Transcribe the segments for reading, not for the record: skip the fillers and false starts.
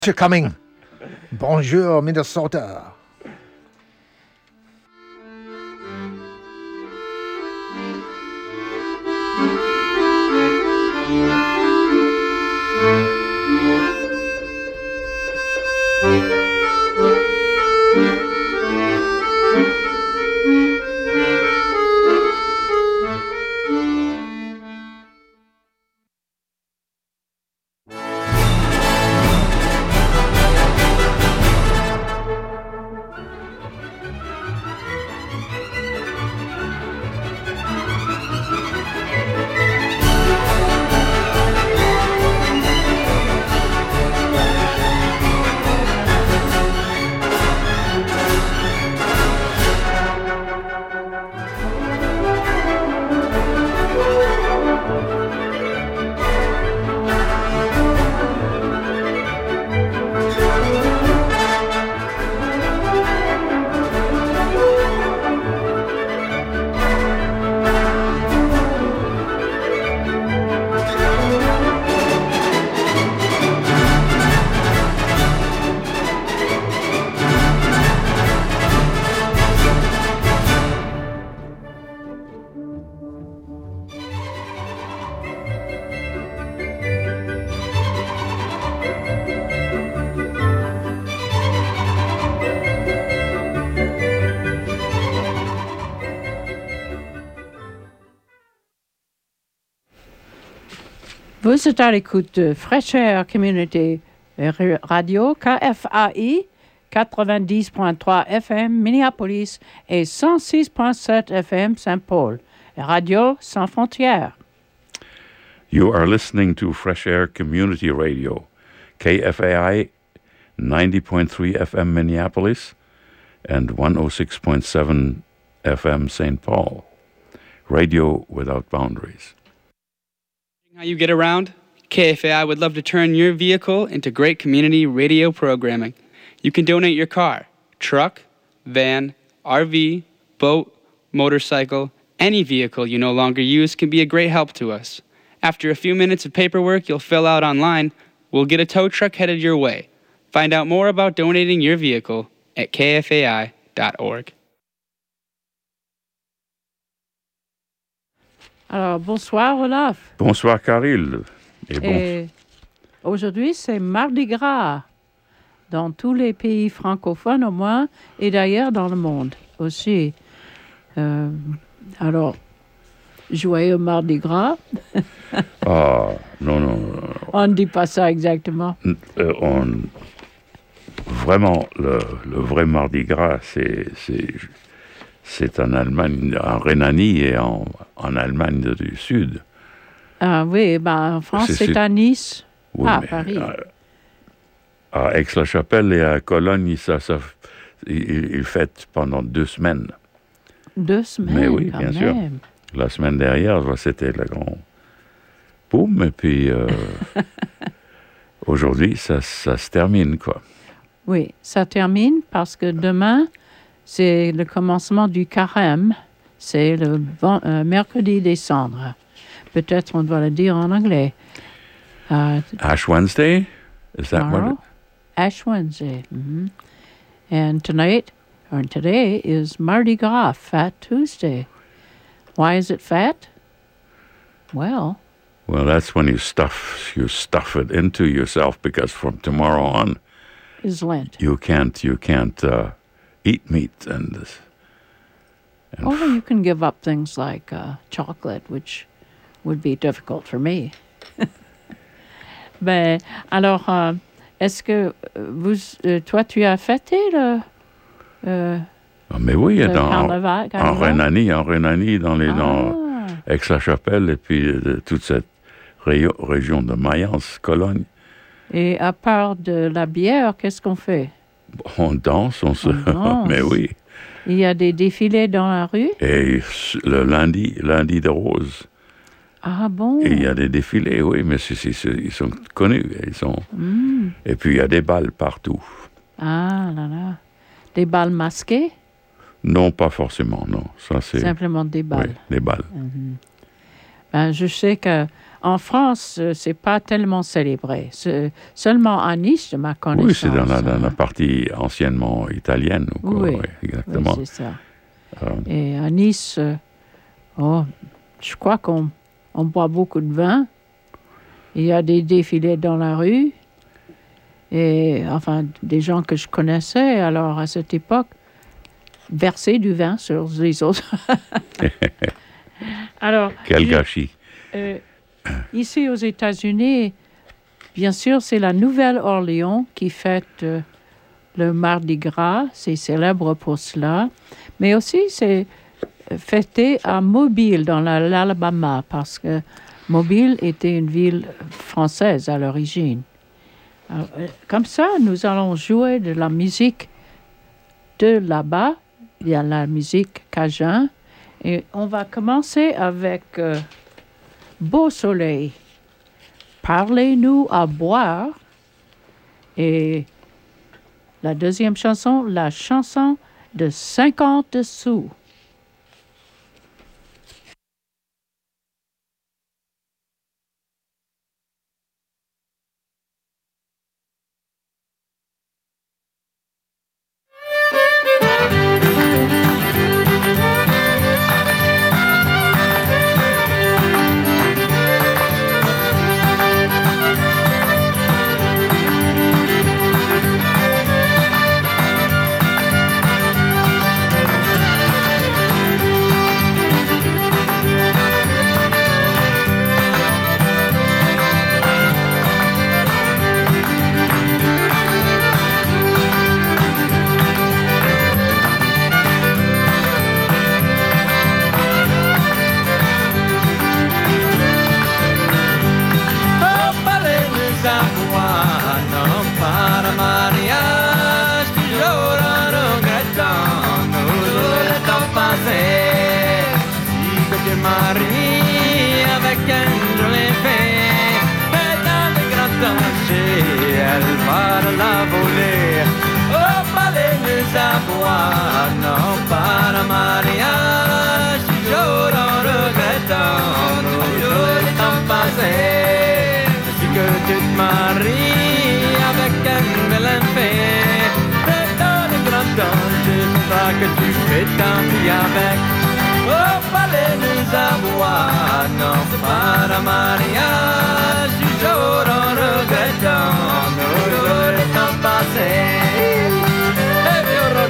Coming. Bonjour, Minnesota. Vous êtes à l'écoute de Fresh Air Community Radio, KFAI, 90.3 FM Minneapolis et 106.7 FM Saint-Paul, Radio Sans Frontières. You are listening to Fresh Air Community Radio, KFAI 90.3 FM Minneapolis and 106.7 FM St. Paul, Radio Without Boundaries. How you get around? KFAI would love to turn your vehicle into great community radio programming. You can donate your car, truck, van, RV, boat, motorcycle, any vehicle you no longer use can be a great help to us. After a few minutes of paperwork you'll fill out online, we'll get a tow truck headed your way. Find out more about donating your vehicle at kfai.org. Alors, bonsoir Olaf. Bonsoir Caril. Et aujourd'hui, c'est Mardi Gras dans tous les pays francophones au moins, et d'ailleurs dans le monde aussi. Alors, joyeux Mardi Gras. Non. On ne dit pas ça exactement. Vraiment, le vrai Mardi Gras, c'est en Allemagne, en Rhénanie et en Allemagne du Sud. Ah oui, en France, c'est à Nice, à Paris. À Aix-la-Chapelle et à Cologne, ils fêtent pendant 2 semaines. 2 semaines, mais oui, quand bien même. sûr. La semaine dernière, c'était le grand boom, et puis aujourd'hui, ça se termine, quoi. Oui, ça termine parce que demain, c'est le commencement du carême. C'est le mercredi des cendres. Peut-être on doit le dire en anglais. Ash Wednesday? Is that what? Ash Wednesday. Mm-hmm. And today is Mardi Gras, Fat Tuesday. Why is it fat? Well, that's when you stuff it into yourself, because from tomorrow on is Lent. You can't eat meat and you can give up things like chocolate, which would be difficult for me. Ben, alors, est-ce que toi, tu as fêté mais oui, le carnaval? En Rhénanie, dans Aix-la-Chapelle, et puis toute cette région de Mayence, Cologne. Et à part de la bière, qu'est-ce qu'on fait? On danse, on danse. Mais oui. Il y a des défilés dans la rue? Et le lundi de rose. Ah bon? Et il y a des défilés, oui, mais ils sont connus. Et puis il y a des balles partout. Ah là là. Des balles masquées? Non, pas forcément, non. Ça, c'est... Simplement des balles. Oui, des balles. Ben, je sais qu'en France, c'est pas tellement célébré. C'est seulement à Nice, de ma connaissance. Oui, c'est dans la partie anciennement italienne. Ou quoi. Oui, Oui, exactement. oui, c'est ça. Et à Nice, je crois qu'on boit beaucoup de vin. Il y a des défilés dans la rue. Et enfin, des gens que je connaissais, alors à cette époque, verser du vin sur les autres. Alors, quel gâchis. Ici aux États-Unis, bien sûr, c'est la Nouvelle-Orléans qui fête le Mardi Gras. C'est célèbre pour cela. Mais aussi, c'est fêté à Mobile, dans l'Alabama, parce que Mobile était une ville française à l'origine. Alors, comme ça, nous allons jouer de la musique de là-bas. Il y a la musique cajun. Et on va commencer avec Beau Soleil. Parlez-nous à boire. Et la deuxième chanson, la chanson de 50 sous. Que tu fais tant avec. Oh, fallait nous avoir, non, c'est pas un mariage, du jour en regrettant, nous le temps passé. Et puis on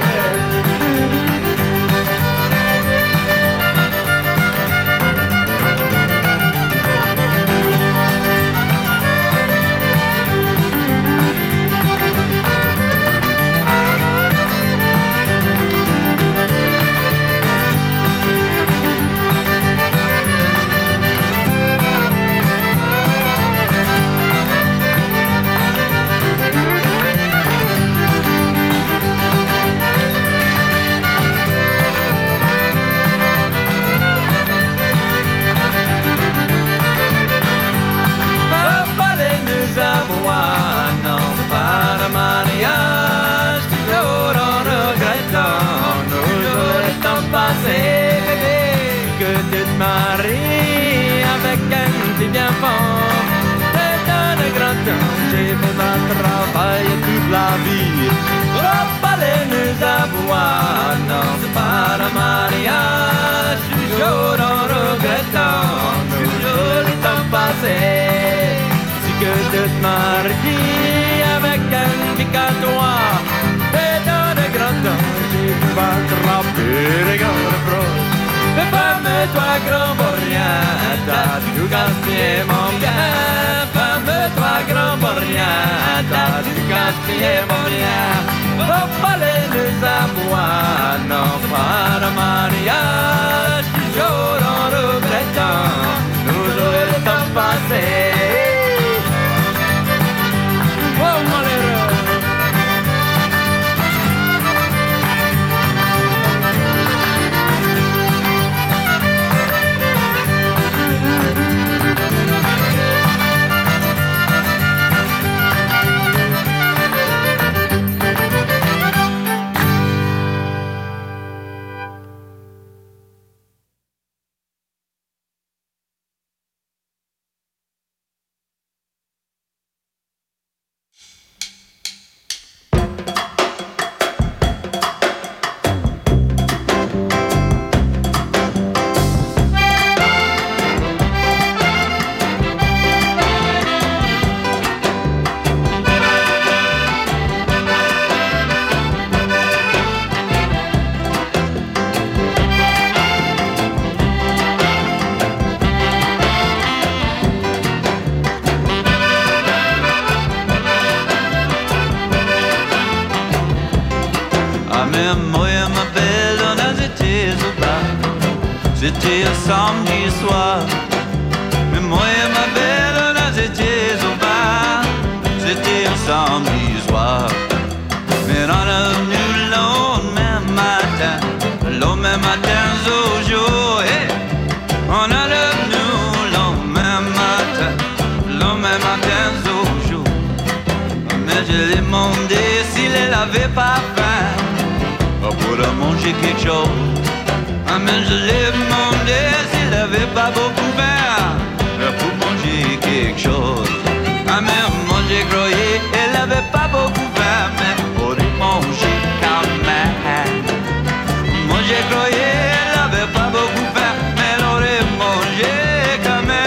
Marie avec un petit bien fort. C'est un grand temps, j'ai fait un travail toute la vie. Oh, fallait nous avoir, non, c'est pas un mariage. Toujours en regrettant, toujours le temps passé. Si que tu te maries avec un picatoire, c'est un grand temps, j'ai fait un travail, regarde proche. Mais femme-toi, grand-borien, t'as tout gaspillé mon bien. Femme-toi, grand-borien, t'as tout gaspillé mon bien. Oh, fallait nous avoir, non, pas de mariage. Toujours en regrettant, nous aurons le temps passé. Oh, malheureux. mais moi ma belle on a été au bar. C'était un samedi soir. Mais moi ma belle on a été au bar. C'était un samedi soir. Mais on a venu le lendemain matin au jour. Hey. On a venu le lendemain matin au jour. Mais je lui ai demandé s'il n'avait pas faim pour manger quelque chose. Mais je lui ai demandé s'il n'avait pas beaucoup faim pour manger quelque chose. Mais moi j'ai croyé qu'elle n'avait pas beaucoup faim, mais pour y manger quand même. Moi j'ai croyé qu'elle n'avait pas beaucoup faim, mais elle aurait mangé quand même.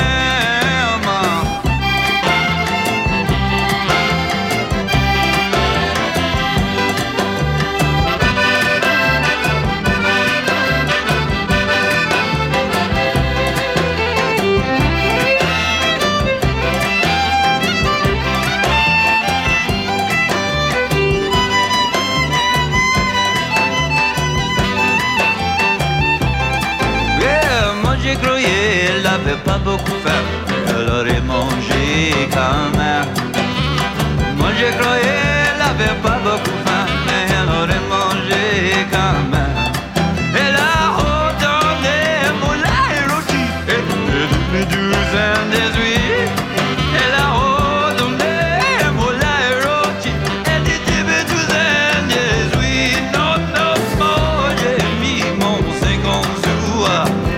J'ai cru qu'elle n'avait pas beaucoup faim, elle aurait mangé quand même. Moi j'ai cru qu'elle n'avait pas beaucoup faim, mais elle aurait mangé quand même. Elle a redonné moulin et rôti et une douzaine d'huiles. Elle a redonné moulin et rôti et une douzaine d'huiles. Non, non, moi j'ai mis mon 50 sous.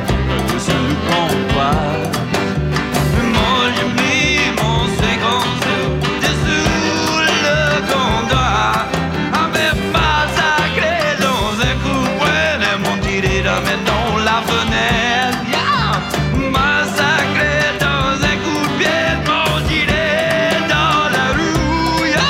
Moi j'ai mis mon 50 sous dessous le comptoir. Avec massacré dans un coup de poing et m'ont tiré dans la fenêtre. Yeah! Massacré dans un coup de pied, m'ont tiré dans la rue. Yeah!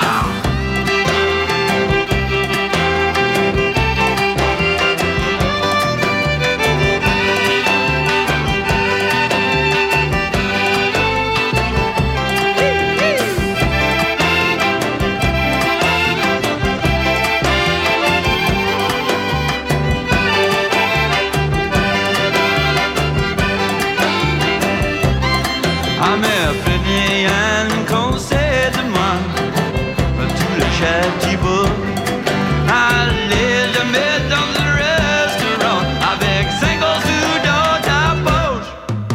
Ah mais prenez un conseil de moi, tout le châti beau. Allez jamais dans un restaurant avec 50 sous dans ta poche.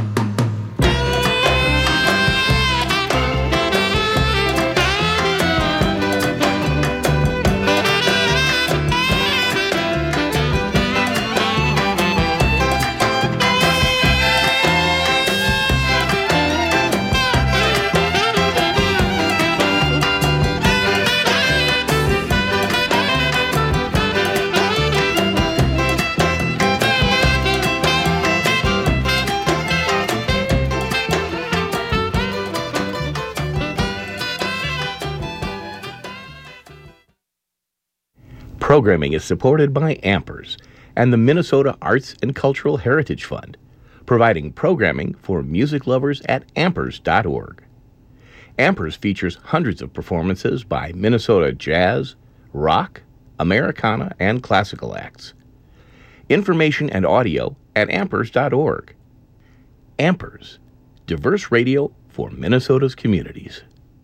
Programming is supported by Ampers and the Minnesota Arts and Cultural Heritage Fund, providing programming for music lovers at ampers.org. Ampers features hundreds of performances by Minnesota jazz, rock, Americana, and classical acts. Information and audio at ampers.org. Ampers, diverse radio for Minnesota's communities.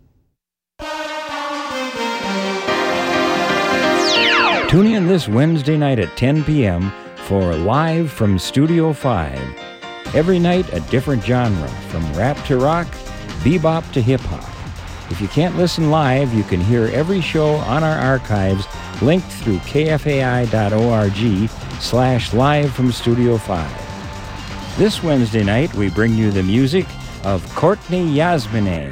Tune in this Wednesday night at 10 p.m. for Live from Studio 5. Every night, a different genre, from rap to rock, bebop to hip-hop. If you can't listen live, you can hear every show on our archives linked through kfai.org/live from Studio 5. This Wednesday night, we bring you the music of Courtney Yasmineh.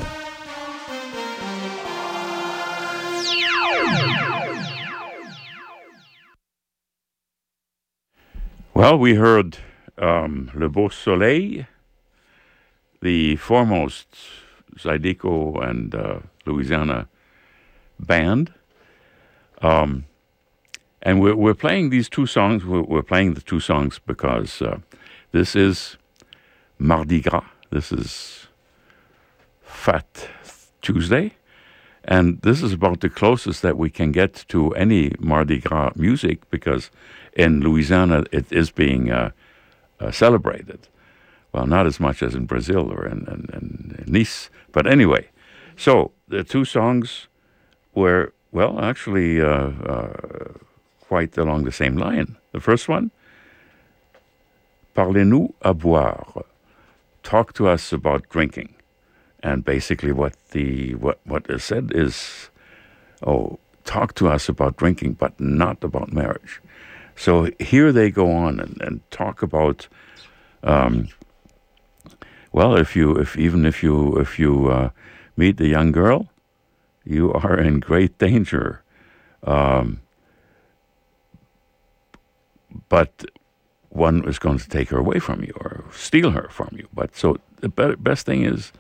Well, we heard Le Beau Soleil, the foremost Zydeco and Louisiana band. And we're playing these two songs. We're playing the two songs because this is Mardi Gras. This is Fat Tuesday. And this is about the closest that we can get to any Mardi Gras music, because in Louisiana it is being celebrated. Well, not as much as in Brazil or in Nice. But anyway, so the two songs were, well, actually quite along the same line. The first one, Parlez-nous à boire. Talk to us about drinking. And basically what is said is, talk to us about drinking, but not about marriage. So here they go on and talk about, well, if you meet a young girl, you are in great danger. But one is going to take her away from you or steal her from you. But so the best thing is,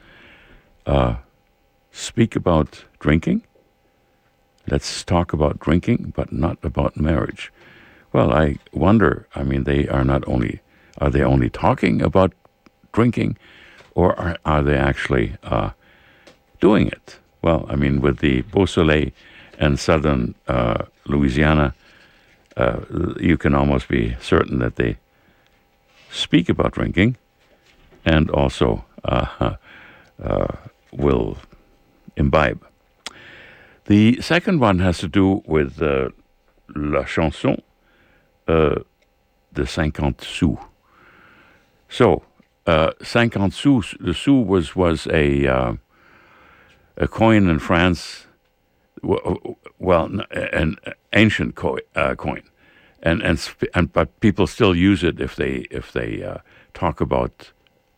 speak about drinking. Let's talk about drinking, but not about marriage. Well, I wonder, I mean, are they only talking about drinking, or are they actually doing it? Well, I mean, with the Beausoleil and southern Louisiana, you can almost be certain that they speak about drinking and also will imbibe. The second one has to do with la chanson de 50 sous. So, 50 sous, the sou was a coin in France, well, an ancient coin, but people still use it if they talk about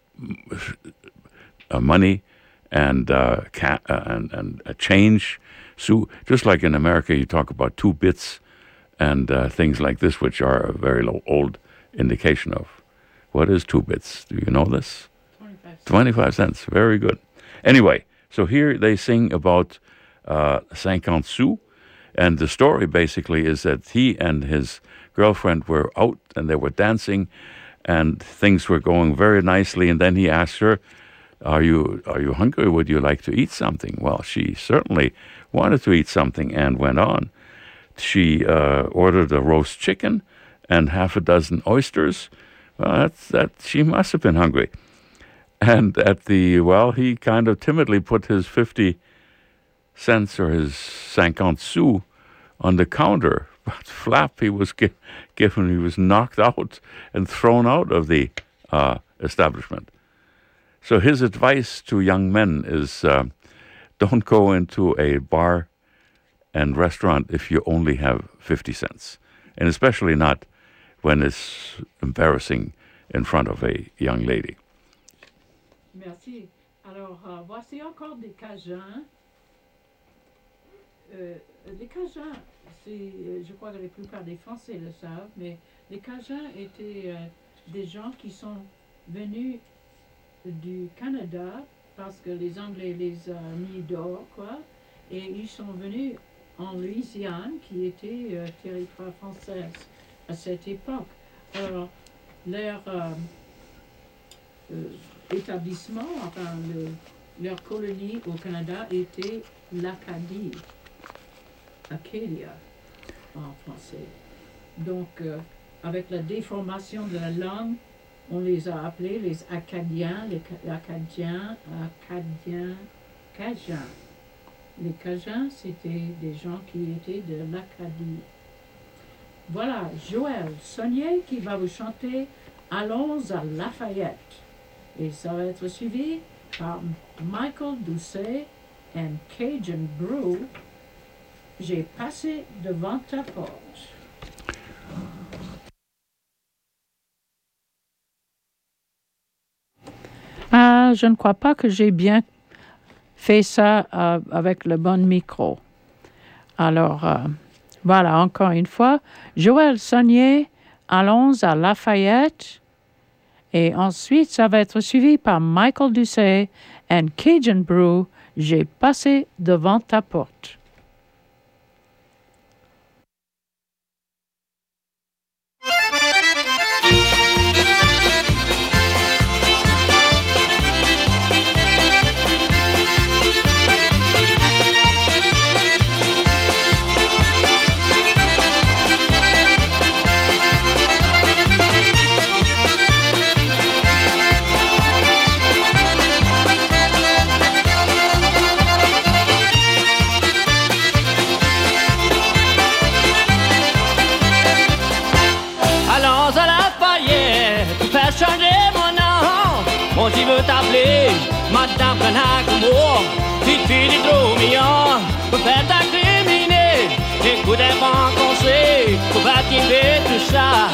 money and a change. So just like in America, you talk about 2 bits and things like this, which are a very old indication of what is 2 bits. Do you know this? 25 cents. Very good. Anyway, so here they sing about 50 sous, and the story basically is that he and his girlfriend were out and they were dancing, and things were going very nicely. And then he asked her, "Are you hungry? Would you like to eat something?" Well, she certainly wanted to eat something and went on. She ordered a roast chicken and half a dozen oysters. Well, she must have been hungry. And he kind of timidly put his 50 cents or his 50 sous on the counter. But flap, he was given, he was knocked out and thrown out of the establishment. So his advice to young men is don't go into a bar and restaurant if you only have 50 cents. And especially not when it's embarrassing in front of a young lady. Merci. Alors, voici encore des Cajuns. Les Cajuns, je crois que la plupart des Français le savent, mais les Cajuns étaient des gens qui sont venus du Canada parce que les Anglais les ont mis dehors, quoi, et ils sont venus en Louisiane, qui était territoire français à cette époque. Alors, leur établissement, enfin, leur colonie au Canada était l'Acadie, Acadia en français. Donc, avec la déformation de la langue, on les a appelés les Acadiens, Cajuns. Les Cajuns, c'était des gens qui étaient de l'Acadie. Voilà, Joël Saunier qui va vous chanter Allons à Lafayette. Et ça va être suivi par Michael Doucet et Cajun Brew. J'ai passé devant ta porte. Je ne crois pas que j'ai bien fait ça avec le bon micro. Alors, voilà, encore une fois, Joël Saunier, Allons à Lafayette. Et ensuite, ça va être suivi par Michael Doucet et Cajun Brew, J'ai passé devant ta porte. Mon Dieu veut t'appeler, Madame Canacomo. Si tu dis trop mignon, pour faire ta criminée. Écoute un bon conseil, pour bâtir tout ça.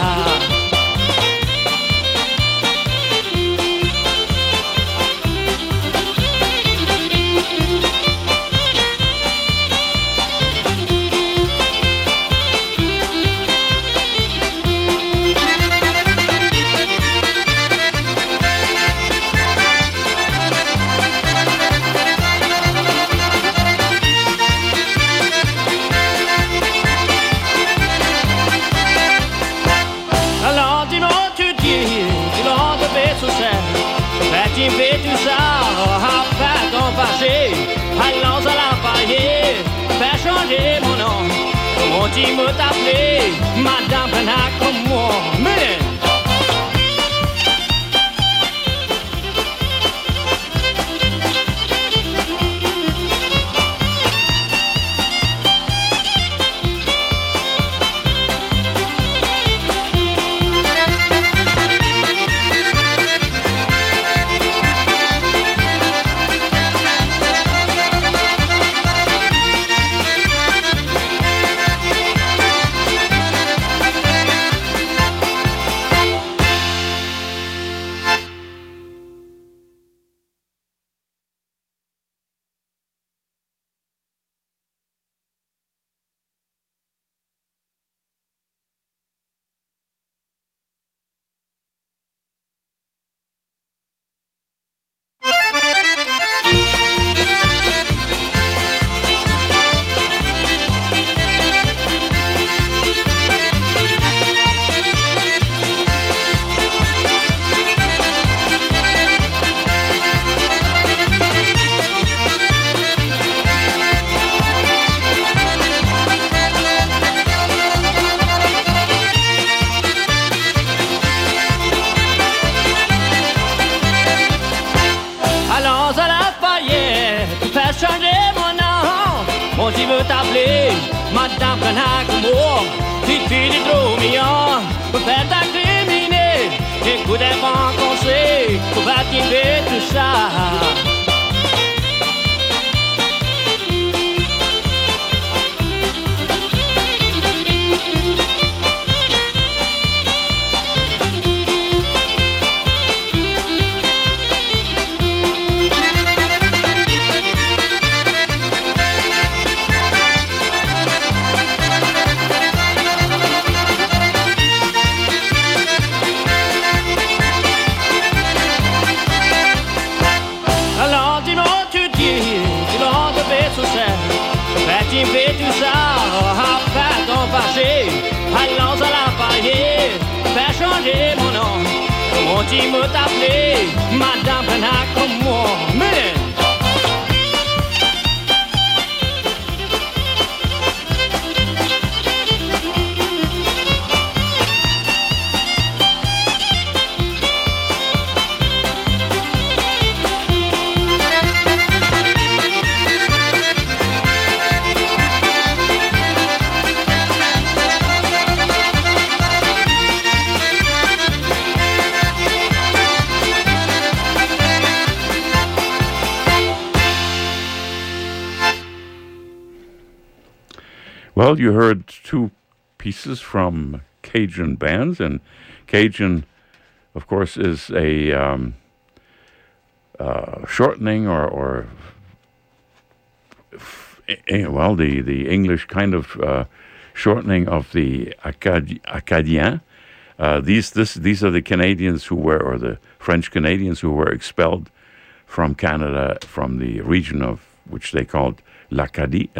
Tu fais tout ça, après ton passé, allons à la paillée, fais changer mon nom. Comment tu me t'appeler, Madame Canacomo? Mais Madame Canacomo, si tu dis trop mignon, pour faire ta criminée. Écoute un bon conseil, pour bâtir tout ça. Tu fais tout ça, après ton passé, allons à la paillée, fais changer mon nom. Comment tu me t'appeler, Madame Canacomo? Mais Well, you heard two pieces from Cajun bands, and Cajun, of course, is a shortening or the English kind of shortening of the Acadien. These are the Canadians who were, or the French Canadians who were expelled from Canada, from the region of which they called l'Acadie,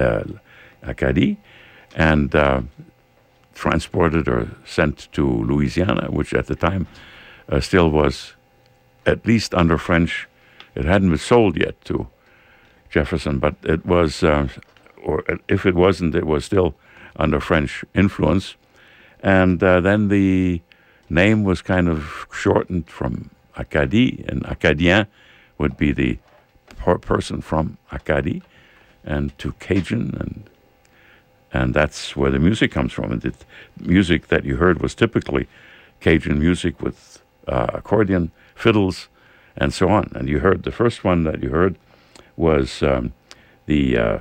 and transported or sent to Louisiana, which at the time still was at least under French. It hadn't been sold yet to Jefferson, but it was, or if it wasn't, it was still under French influence. And then the name was kind of shortened from Acadie, and Acadien would be the person from Acadie, and to Cajun, and that's where the music comes from. And the music that you heard was typically Cajun music with accordion, fiddles, and so on. And you heard the first one that you heard was the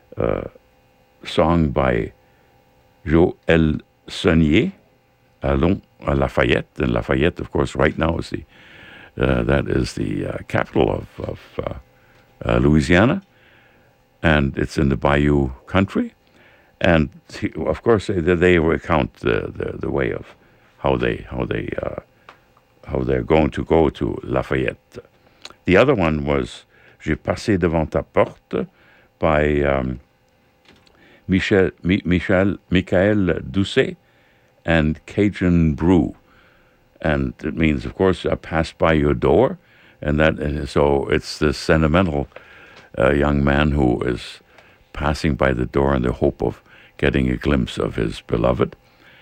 song by Joël Sonier, Allons à Lafayette. And Lafayette, of course, right now is that is the capital of Louisiana, and it's in the Bayou country. And of course, they recount the way of how they're going to go to Lafayette. The other one was J'ai passé devant ta porte by Michael Doucet and Cajun Brew. And it means, of course, I passed by your door. And so it's this sentimental young man who is passing by the door in the hope of getting a glimpse of his beloved.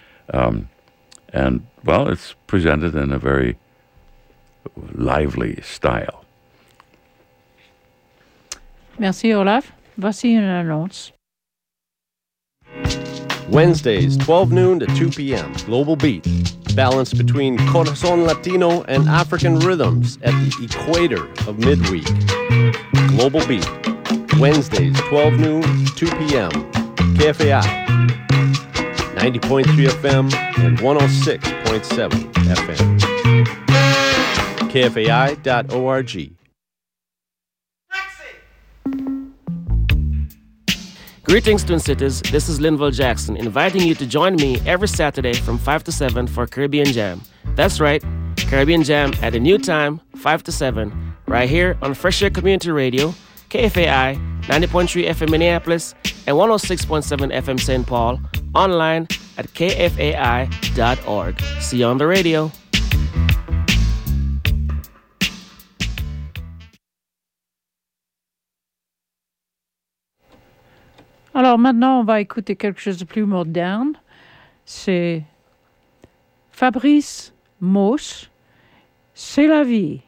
And, well, it's presented in a very lively style. Merci, Olaf. Voici une annonce. Wednesdays, 12 noon to 2 p.m. Global Beat. Balance between Corazon Latino and African rhythms at the equator of midweek. Global Beat. Wednesdays, 12 noon, 2 p.m. KFAI. 90.3 FM and 106.7 FM. KFAI.org. Greetings, Twin Cities. This is Linville Jackson, inviting you to join me every Saturday from 5 to 7 for Caribbean Jam. That's right, Caribbean Jam at a new time, 5 to 7, right here on Fresh Air Community Radio, KFAI, 90.3 FM Minneapolis, and 106.7 FM St. Paul, online at kfai.org. See you on the radio. Alors maintenant, on va écouter quelque chose de plus moderne. C'est Fabrice Mauss, C'est la vie.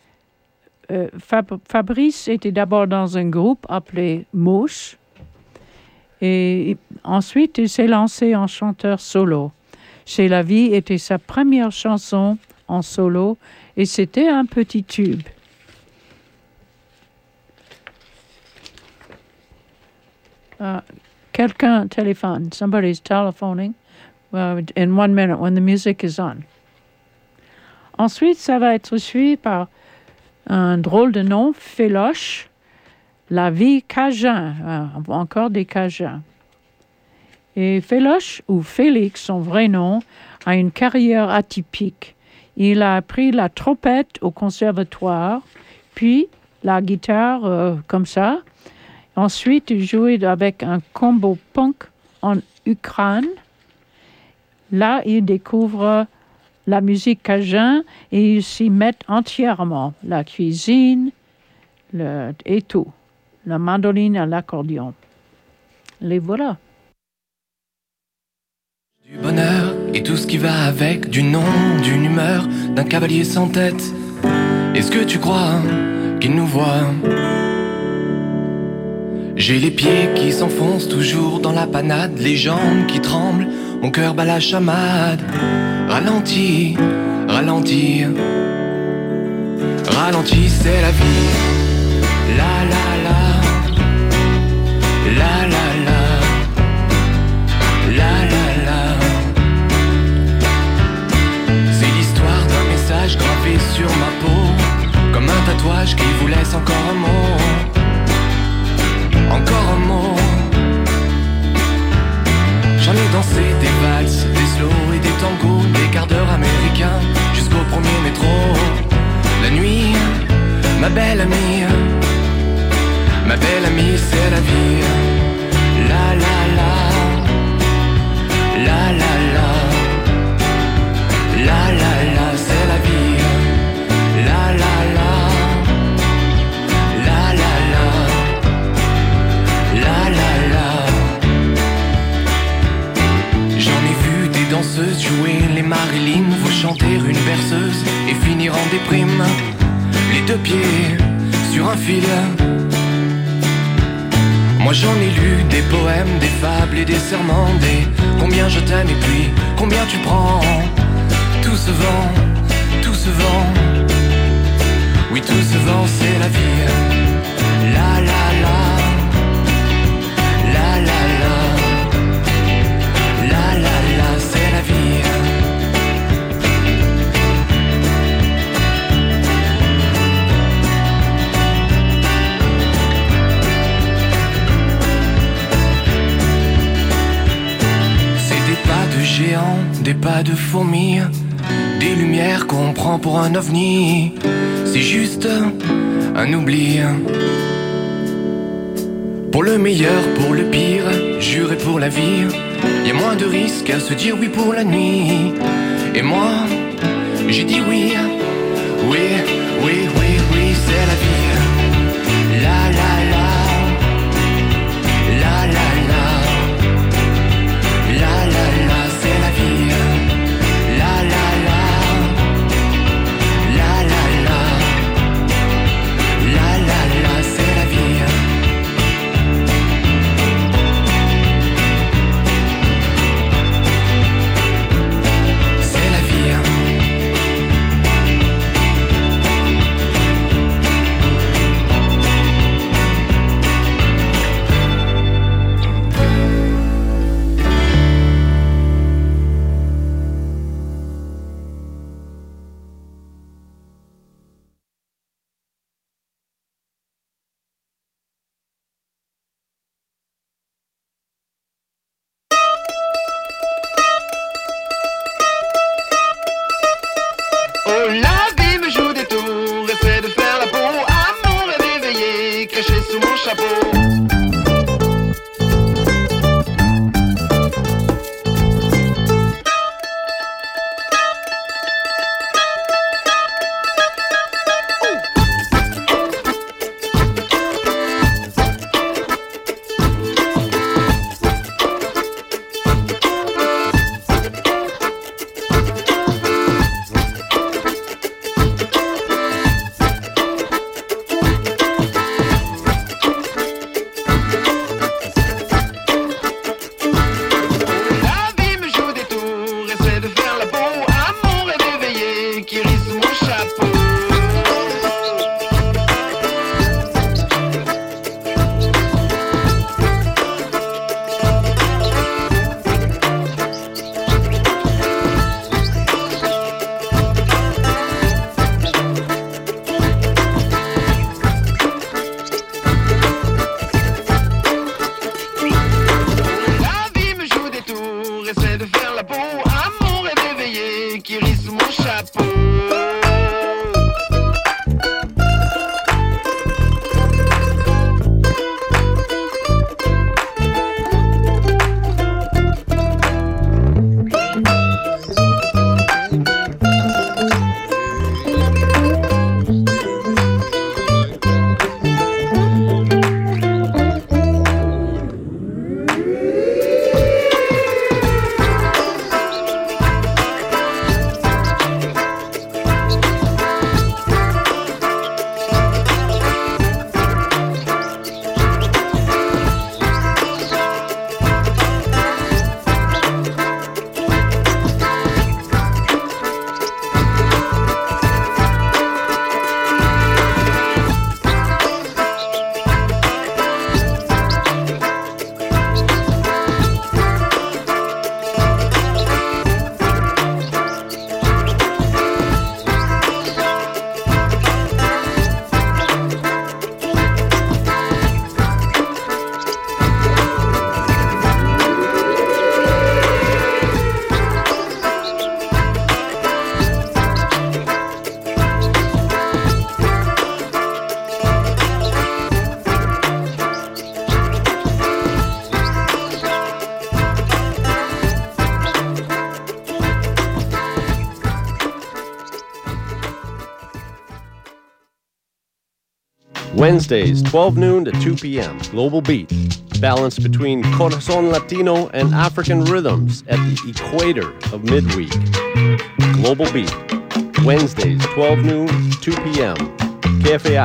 Fabrice était d'abord dans un groupe appelé Mauss et ensuite il s'est lancé en chanteur solo. C'est la vie était sa première chanson en solo et c'était un petit tube. Quelqu'un téléphone. Somebody's telephoning in 1 minute when the music is on. Ensuite, ça va être suivi par un drôle de nom, Féloche, La vie Cajun. Encore des Cajuns. Et Féloche, ou Félix, son vrai nom, a une carrière atypique. Il a appris la trompette au conservatoire, puis la guitare comme ça. Ensuite, il jouait avec un combo punk en Ukraine. Là, il découvre la musique cajun et il s'y met entièrement. La cuisine et tout. La mandoline à l'accordion. Les voilà. Du bonheur et tout ce qui va avec, du nom, d'une humeur, d'un cavalier sans tête. Est-ce que tu crois qu'il nous voit ? J'ai les pieds qui s'enfoncent toujours dans la panade, les jambes qui tremblent, mon cœur bat la chamade. Ralentis, ralentis, ralentis, c'est la vie. La la la, la la la, la la la. C'est l'histoire d'un message gravé sur ma peau, comme un tatouage qui vous laisse encore un mot. Encore un mot. J'en ai dansé des valses, des slows et des tangos, des quarts d'heure américains jusqu'au premier métro. La nuit, ma belle amie, c'est la vie. La la la, la la la, la la la, c'est la vie. La la la, la la la. La la la. J'en ai vu des danseuses jouer les Marilyn, vous chanter une berceuse et finir en déprime, les deux pieds sur un fil. Moi j'en ai lu des poèmes, des fables et des serments, des combien je t'aime et puis combien tu prends. Tout se vend, tout se vend. Oui, tout ce vent, c'est la vie. La la la. La la la. La la la, c'est la vie. C'est des pas de géants, des pas de fourmis, des lumières qu'on prend pour un ovni. C'est juste un oubli. Pour le meilleur, pour le pire, juré pour la vie. Y a moins de risques à se dire oui pour la nuit. Et moi, j'ai dit oui. Oui, oui, oui, oui, c'est la vie. La la la. La la la. La la la, c'est la vie. La la la. La la la. La la la, c'est la vie. C'est la vie. Oh, la vie me joue des tours, essaie de faire la peau à mon rêve éveillé, caché sous mon chapeau. La vie me joue des tours, essaie de faire la peau à mon rêve éveillé, qui rit sous mon chapeau. La vie me joue des tours, essaie de faire la peau à mon rêve éveillé, qui rit sous mon chapeau. Wednesdays, 12 noon to 2 p.m. Global Beat. Balance between Corazon Latino and African rhythms at the equator of midweek. Global Beat. Wednesdays, 12 noon, 2 p.m. KFAI.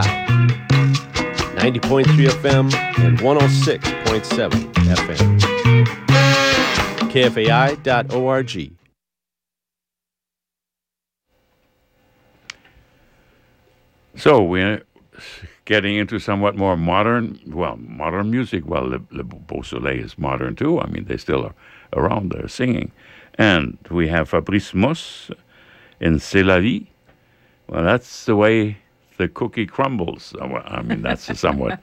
90.3 FM and 106.7 FM. KFAI.org. So we're getting into somewhat more modern music. Well, Le Beau Soleil is modern too. I mean, they still are around there singing. And we have Fabrice Mousse in C'est la vie. Well, that's the way the cookie crumbles. I mean, that's a somewhat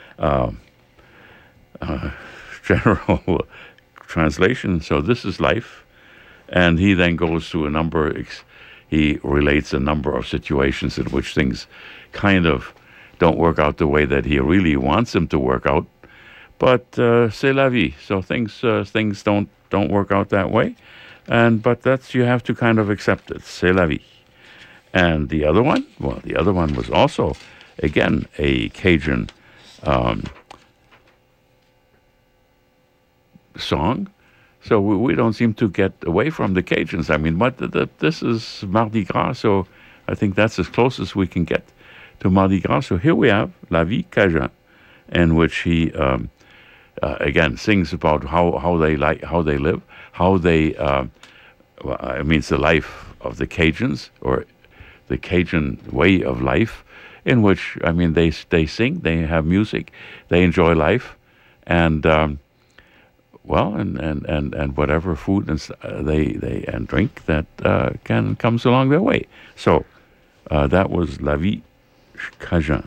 general translation. So this is life. And he then goes through he relates a number of situations in which things kind of don't work out the way that he really wants them to work out. But c'est la vie. So things don't work out that way. But you have to kind of accept it. C'est la vie. And the other one was also, again, a Cajun song. So we don't seem to get away from the Cajuns. I mean, but this is Mardi Gras, so I think that's as close as we can get to Mardi Gras. So here we have La Vie Cajun, in which he again sings about how they live, it's the life of the Cajuns, or the Cajun way of life, in which, I mean, they sing, they have music, they enjoy life, and and whatever food and drink that comes along their way. So that was La Vie Cajun.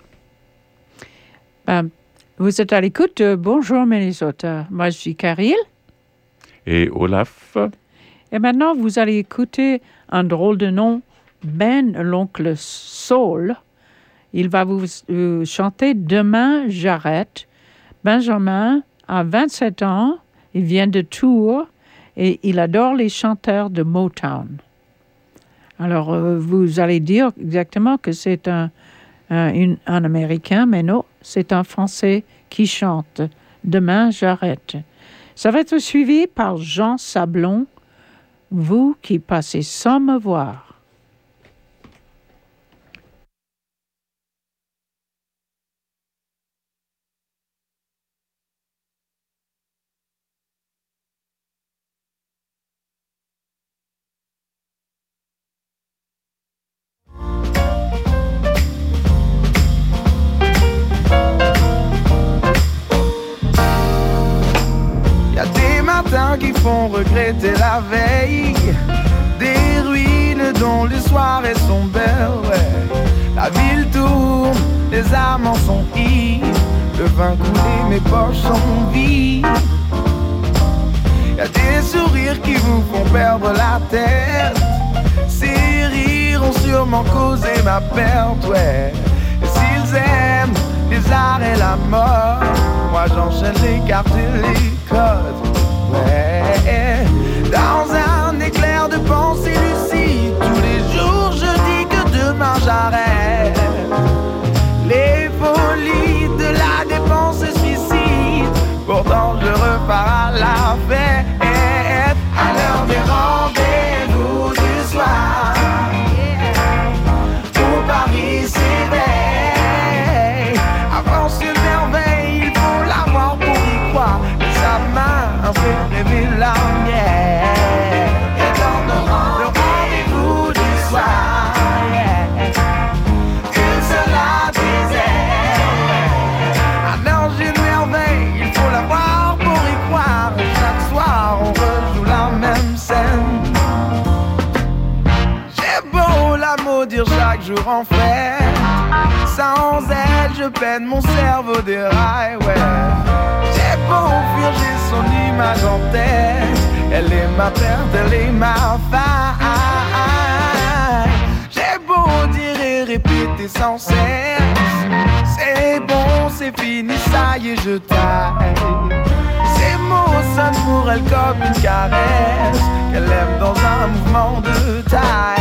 Vous êtes à l'écoute de Bonjour Minnesota. Moi, je suis Caril. Et Olaf. Et maintenant, vous allez écouter un drôle de nom, Ben l'oncle Saul. Il va vous chanter Demain j'arrête. Benjamin a 27 ans, il vient de Tours et il adore les chanteurs de Motown. Alors, vous allez dire exactement que c'est un Américain, mais non, c'est un Français qui chante Demain j'arrête. Ça va être suivi par Jean Sablon, vous qui passez sans me voir. Qui font regretter la veille, des ruines dont les soirées sont belles, ouais. La ville tourne, les amants sont ivres, le vin coulé, mes poches sont vides. Y'a des sourires qui vous font perdre la tête, ces rires ont sûrement causé ma perte, ouais. Et s'ils aiment les arts et la mode, moi j'enchaîne les cartes et les codes. Ouais. Dans un éclair de pensée lucide, tous les jours je dis que demain j'arrête. Les folies de la dépense suicide, pourtant je repars à la fête. À l'heure des rendez-vous du soir, où Paris s'éveille. Avance une merveille, il faut l'avoir pour y croire. Et sa main fait rêver la mienne. Et dans le rendez-vous du soir, une seule disait, alors j'ai une merveille, il faut l'avoir pour y croire. Et chaque soir on rejoue la même scène. J'ai beau la maudire chaque jour en fait, sans elle je peine, mon cerveau déraille, ouais. J'ai beau fuir, j'ai son image en tête, elle est ma perte, elle est ma faille. J'ai beau dire et répéter sans cesse, c'est bon, c'est fini, ça y est, je taille. Ces mots sonnent pour elle comme une caresse, qu'elle aime dans un mouvement de taille.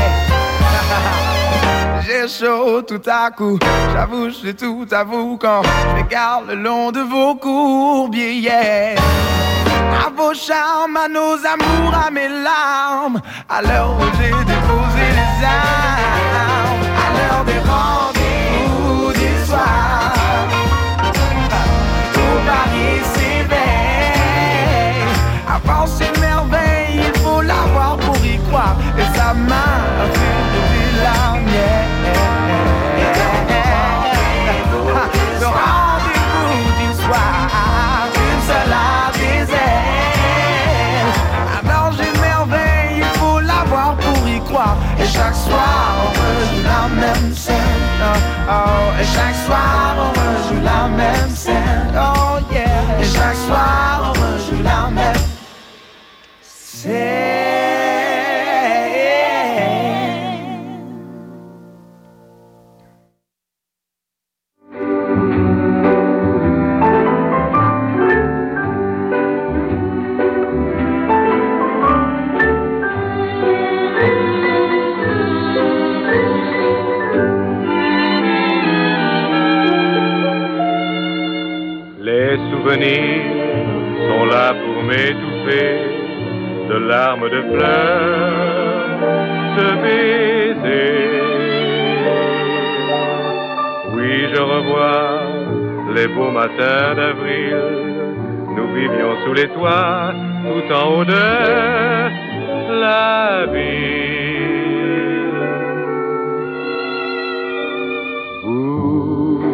J'ai chaud tout à coup, j'avoue, je suis tout à vous quand je regarde le long de vos courbiers, yeah. À vos charmes, à nos amours, à mes larmes, à l'heure où j'ai déposé les armes, à l'heure des rendez-vous du soir, où Paris s'éveille. Avance une merveille, il faut l'avoir pour y croire, et sa main a fait de la mienne. Oh, et chaque soir on rejoue la même scène. Oh yeah. Et chaque soir on rejoue la même scène. Les souvenirs sont là pour m'étouffer de larmes de pleurs, ce baiser. Oui, je revois les beaux matins d'avril, nous vivions sous les toits, tout en haut de la ville. Vous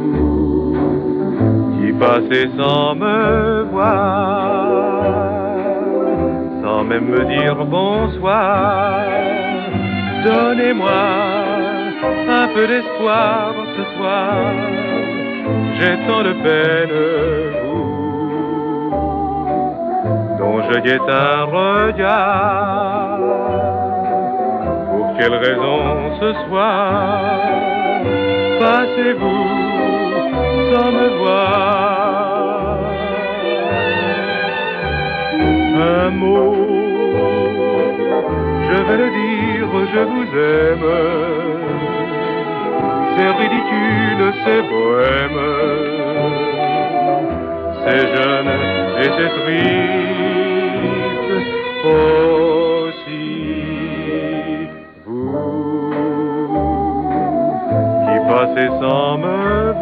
qui passez sans me voir, sans même me dire bonsoir, donnez-moi un peu d'espoir ce soir. J'ai tant de peine, vous, dont je guette un regard. Pour quelle raison ce soir passez-vous sans me voir? Un mot, je vais le dire, je vous aime. C'est ridicule, c'est bohème, c'est jeune et c'est triste aussi. Vous qui passez sans me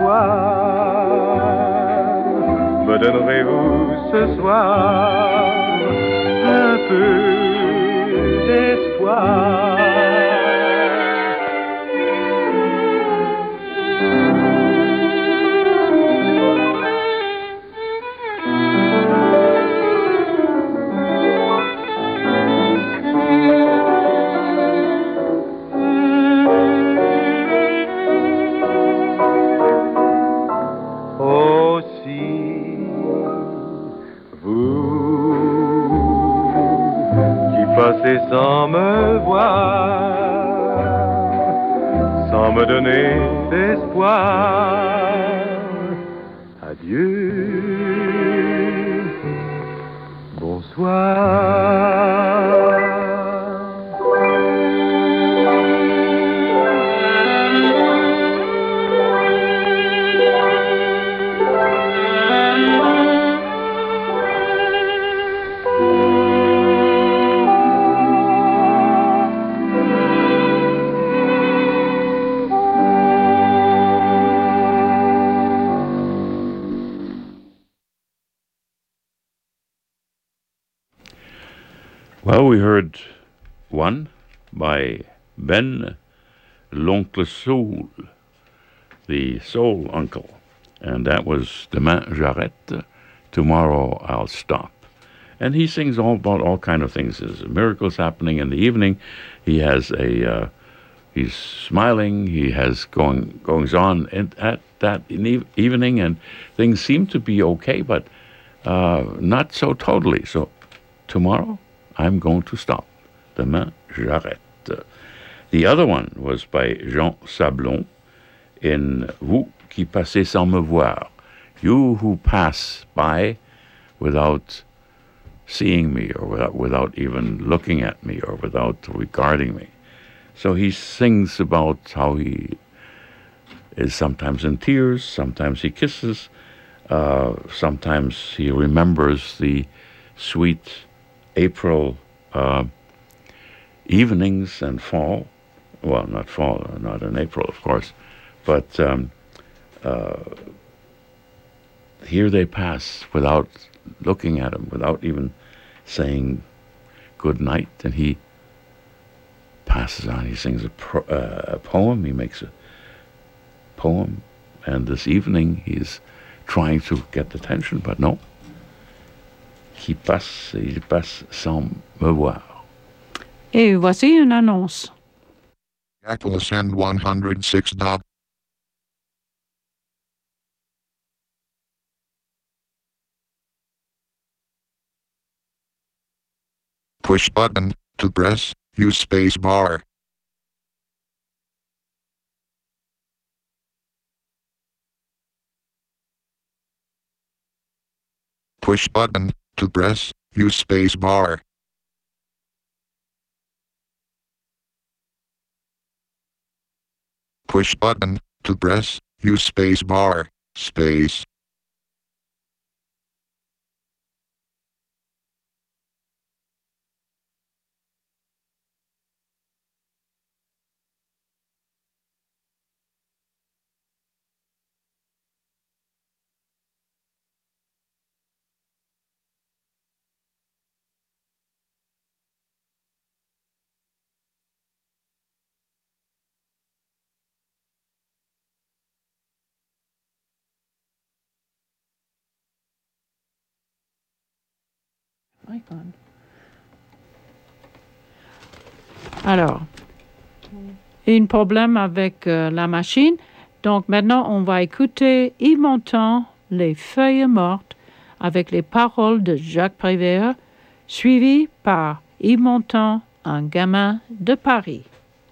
voir, me donnerez-vous ce soir un peu d'espoir? Passez sans me voir, sans me donner d'espoir. Adieu, bonsoir. Well, we heard one by Ben L'Oncle Soul, the Soul Uncle, and that was Demain j'arrête, Tomorrow I'll Stop. And he sings all about all kind of things. There's miracles happening in the evening. He has he's smiling. He has goings on at that evening, and things seem to be okay, but not so totally. So tomorrow I'm going to stop. Demain j'arrête. The other one was by Jean Sablon in Vous qui passez sans me voir. You who pass by without seeing me, or without even looking at me, or without regarding me. So he sings about how he is sometimes in tears, sometimes he kisses, sometimes he remembers the sweet April evenings and fall. Well, not fall, not in April, of course, but here they pass without looking at him, without even saying good night, and he passes on. He sings a poem. He makes a poem, and this evening he's trying to get attention, but no. Il passe sans me voir. Et voici une annonce. Yakula send 106 dog. Push button to press. Use space bar. Push button to press. Use space bar. Push button to press. Use space bar. Space. Alors, un problème avec la machine. Donc maintenant, on va écouter Yves Montand, Les feuilles mortes, avec les paroles de Jacques Prévert, suivi par Yves Montand, un gamin de Paris.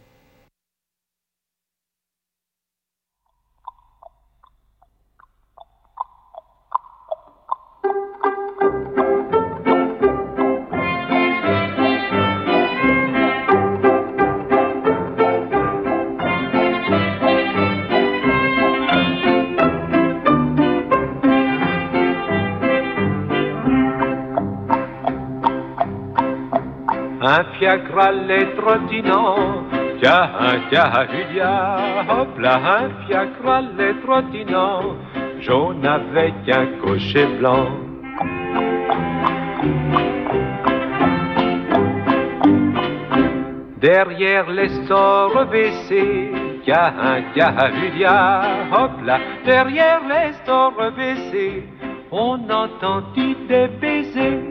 Un fiacre allait trottinant, tiens, Julia, hop là, un fiacre allait trottinant, jaune avec un cocher blanc. Derrière les stores baissés, tiens, Julia, hop là, derrière les stores baissés, on entendit des baisers.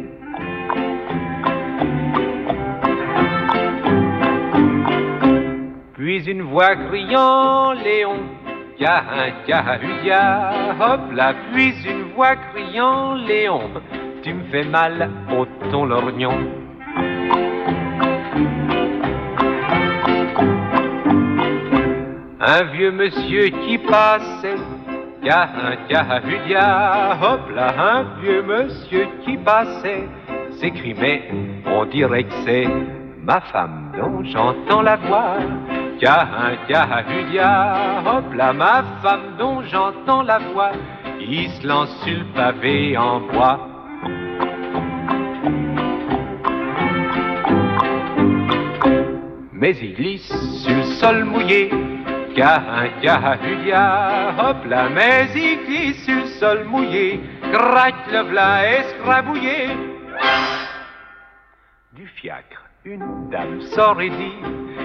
Puis une voix criant Léon, Julia, hop là. Puis une voix criant Léon, tu me fais mal au thon lorgnon. Un vieux monsieur qui passait, Julia, hop là. Un vieux monsieur qui passait, s'écrie mais on dirait que c'est ma femme dont j'entends la voix. Julia, hop là, ma femme dont j'entends la voix, il se lance sur le pavé en bois. Mais il glisse sur le sol mouillé, Julia, hop là, mais il glisse sur le sol mouillé, craque le v'là escrabouillé. Du fiacre, une dame sort et dit,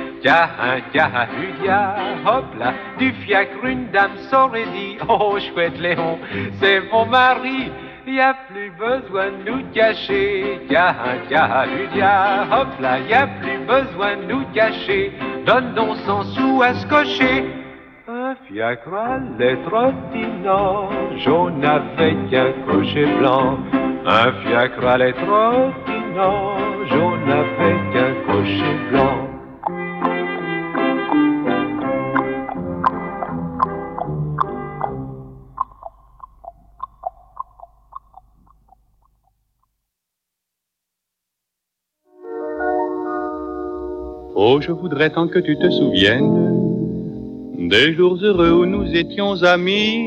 Julia, hop là, du fiacre une dame sort et dit, oh chouette Léon, c'est mon mari, y a plus besoin de nous cacher. Julia, hop là, y a plus besoin de nous cacher, donne donc 100 sous à ce cocher. Un fiacre allait trottinant, jaune avec un cocher blanc. Un fiacre allait trottinant, jaune avec un cocher blanc. Oh, je voudrais tant que tu te souviennes des jours heureux où nous étions amis.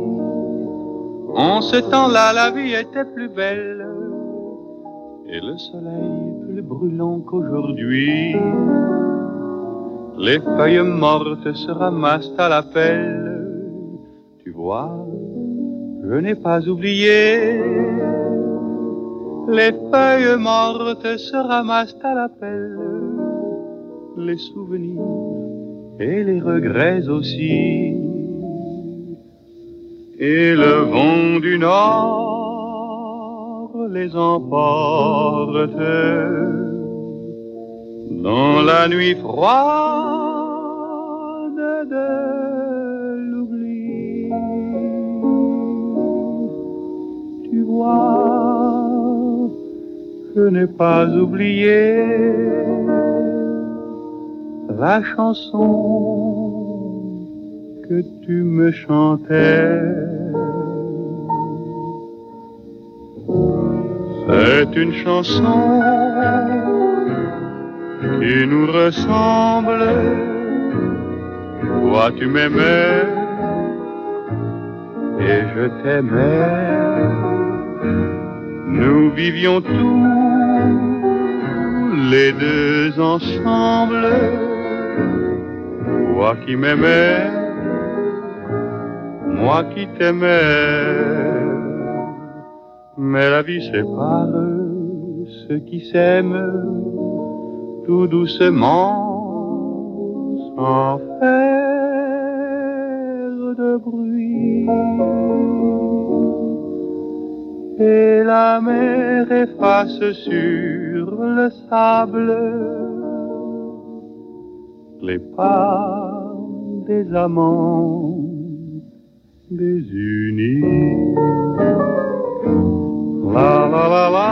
En ce temps-là, la vie était plus belle et le soleil plus brûlant qu'aujourd'hui. Les feuilles mortes se ramassent à la pelle. Tu vois, je n'ai pas oublié. Les feuilles mortes se ramassent à la pelle. Les souvenirs et les regrets aussi. Et le vent du nord les emporte dans la nuit froide de l'oubli. Tu vois, que n'ai pas oublié la chanson que tu me chantais. C'est une chanson qui nous ressemble. Toi tu m'aimais et je t'aimais. Nous vivions tous les deux ensemble. Toi qui m'aimais, moi qui t'aimais. Mais la vie sépare ceux qui s'aiment tout doucement, sans faire de bruit. Et la mer efface sur le sable les pas des amants désunis. La la la la,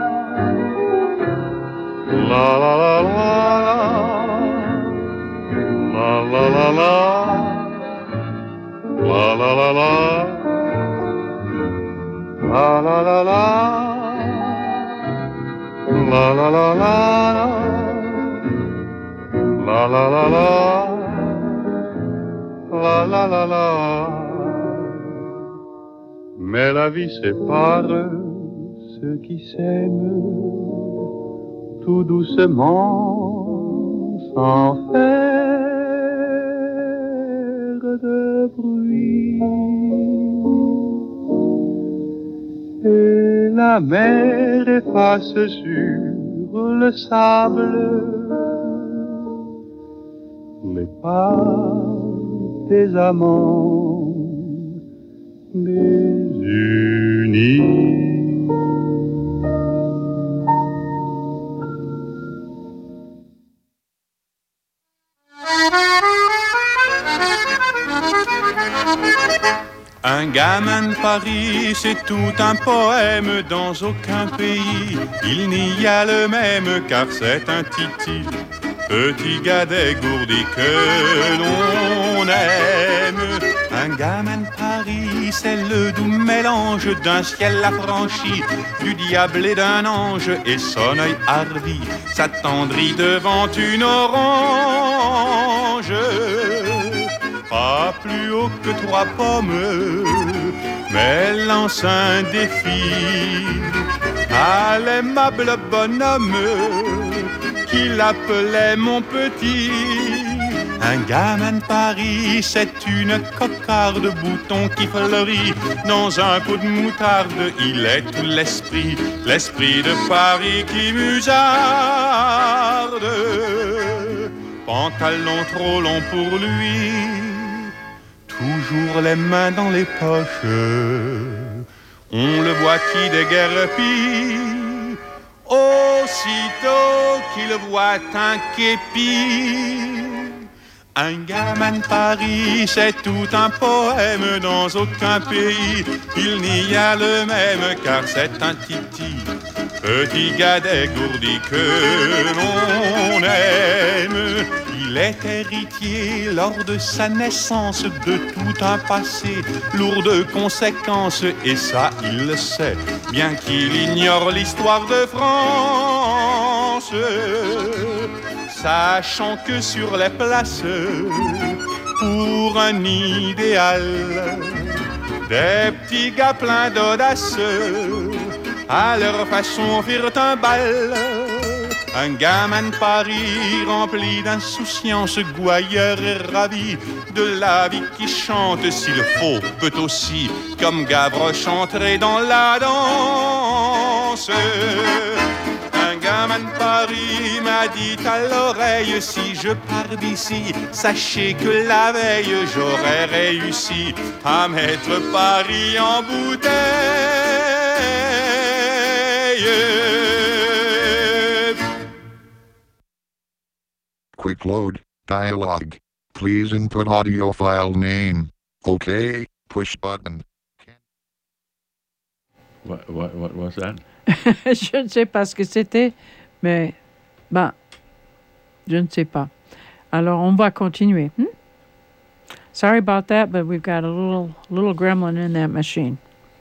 la la la la, la la la la, la la la la, la la la la, la la la la, la la la la, la la la la. Mais la vie sépare ceux qui s'aiment tout doucement, sans faire de bruit. Et la mer efface sur le sable les pas des amants désunis. Un gamin de Paris, c'est tout un poème. Dans aucun pays, il n'y a le même, car c'est un titi, petit gars dégourdi que l'on aime. Un gamin de Paris, c'est le doux mélange d'un ciel affranchi, du diable et d'un ange, et son œil hardi s'attendrit devant une orange. Pas plus haut que 3 pommes, mais lance un défi à l'aimable bonhomme qu'il appelait mon petit. Un gamin de Paris, c'est une cocarde bouton qui fleurit dans un pot de moutarde. Il est tout l'esprit, l'esprit de Paris qui musarde. Pantalon trop long pour lui, toujours les mains dans les poches. On le voit qui déguerpit aussitôt qu'il voit un képi. Un gamin de Paris, c'est tout un poème. Dans aucun pays, il n'y a le même, car c'est un titi, petit gars dégourdi que l'on aime. Il est héritier lors de sa naissance de tout un passé lourd de conséquences, et ça il le sait, bien qu'il ignore l'histoire de France. Sachant que sur les places, pour un idéal, des petits gars pleins d'audace, à leur façon firent un bal. Un gamin de Paris rempli d'insouciance, gouailleur et ravi de la vie qui chante, s'il faut, peut aussi, comme Gavroche, entrer dans la danse. Un gamin de Paris m'a dit à l'oreille, si je pars d'ici, sachez que la veille j'aurais réussi à mettre Paris en bouteille. Quick load, dialogue. Please input audio file name. Okay, push button. What was that? Je ne sais pas ce que c'était, mais je ne sais pas. Alors, on va continuer. Sorry about that, but we've got a little gremlin in that machine.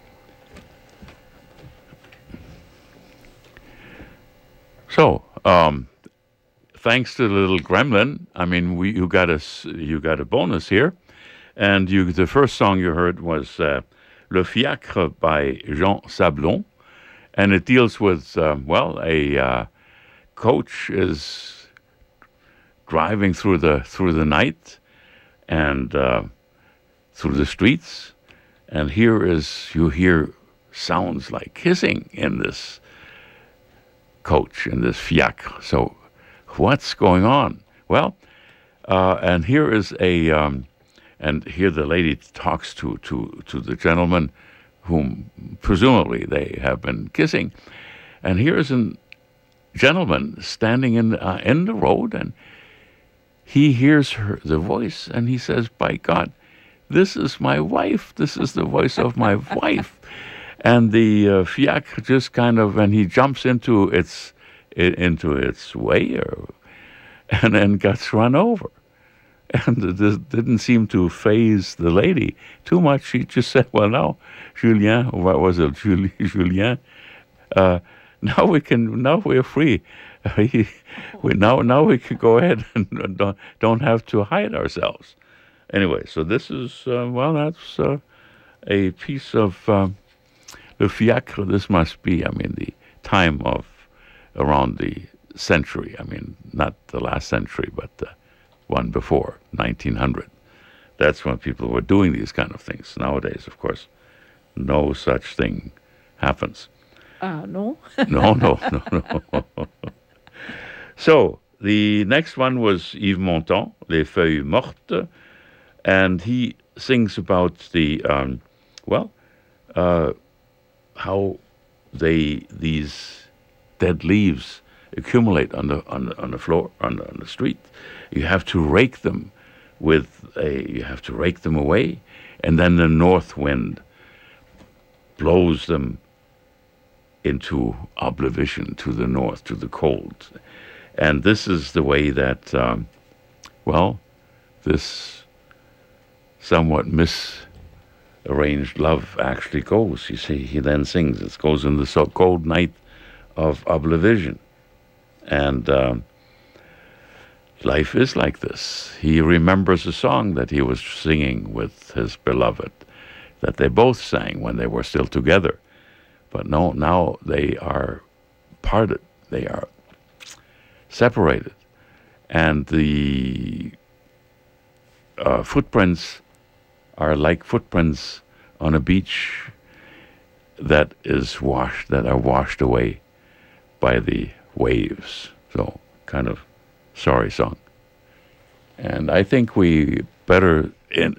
So, thanks to the little gremlin, I mean, you got a bonus here, and the first song you heard was Le Fiacre by Jean Sablon, and it deals with a coach is driving through the night and through the streets, and you hear sounds like kissing in this coach, in this fiacre. So what's going on? Well, and here is and here the lady talks to the gentleman whom presumably they have been kissing, and here is a gentleman standing in the road, and he hears the voice, and he says, "By God, this is my wife. This is the voice of my wife." And the fiacre just kind of, and he jumps into its way, and then gets run over. And this didn't seem to faze the lady too much. She just said, "Well, now, Julien, what was it, Julien? Now we're free. Now we can go ahead and don't have to hide ourselves." Anyway, so this is that's a piece of Le Fiacre. This must be, the time of around the century. Not the last century, but the one before, 1900. That's when people were doing these kind of things. Nowadays, of course, no such thing happens. No. No. So, the next one was Yves Montand, Les Feuilles Mortes, and he sings about the, how these dead leaves accumulate on the floor, on the street. You have to rake them away, and then the north wind blows them into oblivion, to the north, to the cold. And this is the way that, this somewhat misarranged love actually goes. You see, he then sings, it goes in the so cold night of oblivion. And life is like this. He remembers a song that he was singing with his beloved, that they both sang when they were still together. But no, now they are parted. They are separated. And the footprints are like footprints on a beach that are washed away by the waves. So, kind of sorry song. And I think we better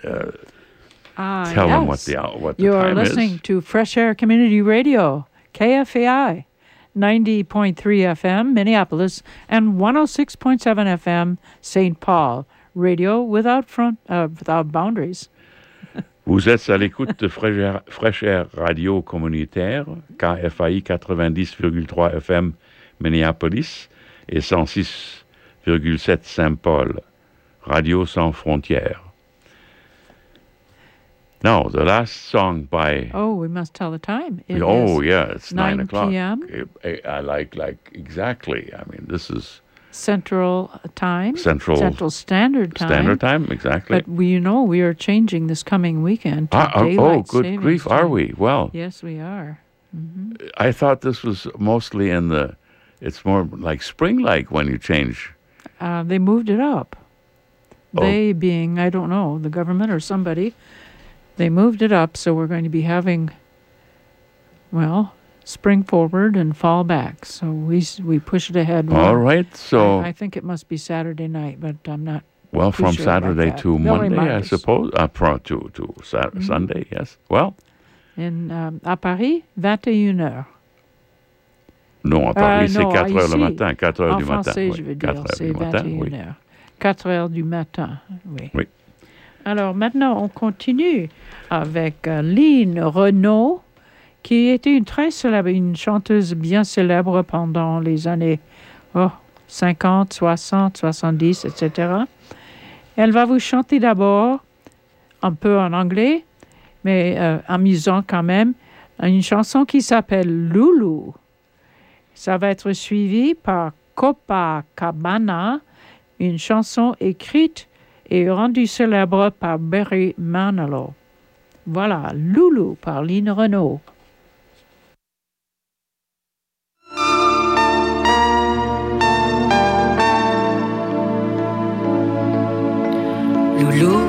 tell them what the time is. You're listening to Fresh Air Community Radio, KFAI, 90.3 FM, Minneapolis, and 106.7 FM, St. Paul. Radio without boundaries. Vous êtes à l'écoute de Fresh Air Radio Communautaire, KFAI 90,3 FM, Minneapolis, et 106,7 Saint-Paul, Radio Sans Frontières. Now, the last song by... Oh, we must tell the time. It's 9 o'clock. p.m. I like exactly. This is... Central Time. Central Standard Time. Standard Time, exactly. But we are changing this coming weekend to Daylight good Savings grief, Time. are we? Well... Yes, we are. Mm-hmm. I thought this was mostly it's more like spring-like when you change. They moved it up. They being, I don't know, the government or somebody, they moved it up, so we're going to be having, spring forward and fall back. So we push it ahead. All right, so... I think it must be Saturday night, but I'm not Well, from sure Saturday to Monday, I suppose. To Mm-hmm. Sunday, yes. Well... À Paris, 21h. Non, à Paris, c'est 4 heures le matin. 4 heures en du matin. français, Oui. je veux dire, 4 heures c'est du matin, 21h. oui. 4 heures du matin, oui. Oui. Alors maintenant, on continue avec Lynn Renaud, qui était une chanteuse bien célèbre pendant les années 50, 60, 70, etc. Elle va vous chanter d'abord un peu en anglais, mais amusant quand même, une chanson qui s'appelle Loulou. Ça va être suivi par Copacabana, une chanson écrite et rendue célèbre par Barry Manilow. Voilà, Loulou par Lynn Renaud. Loulou,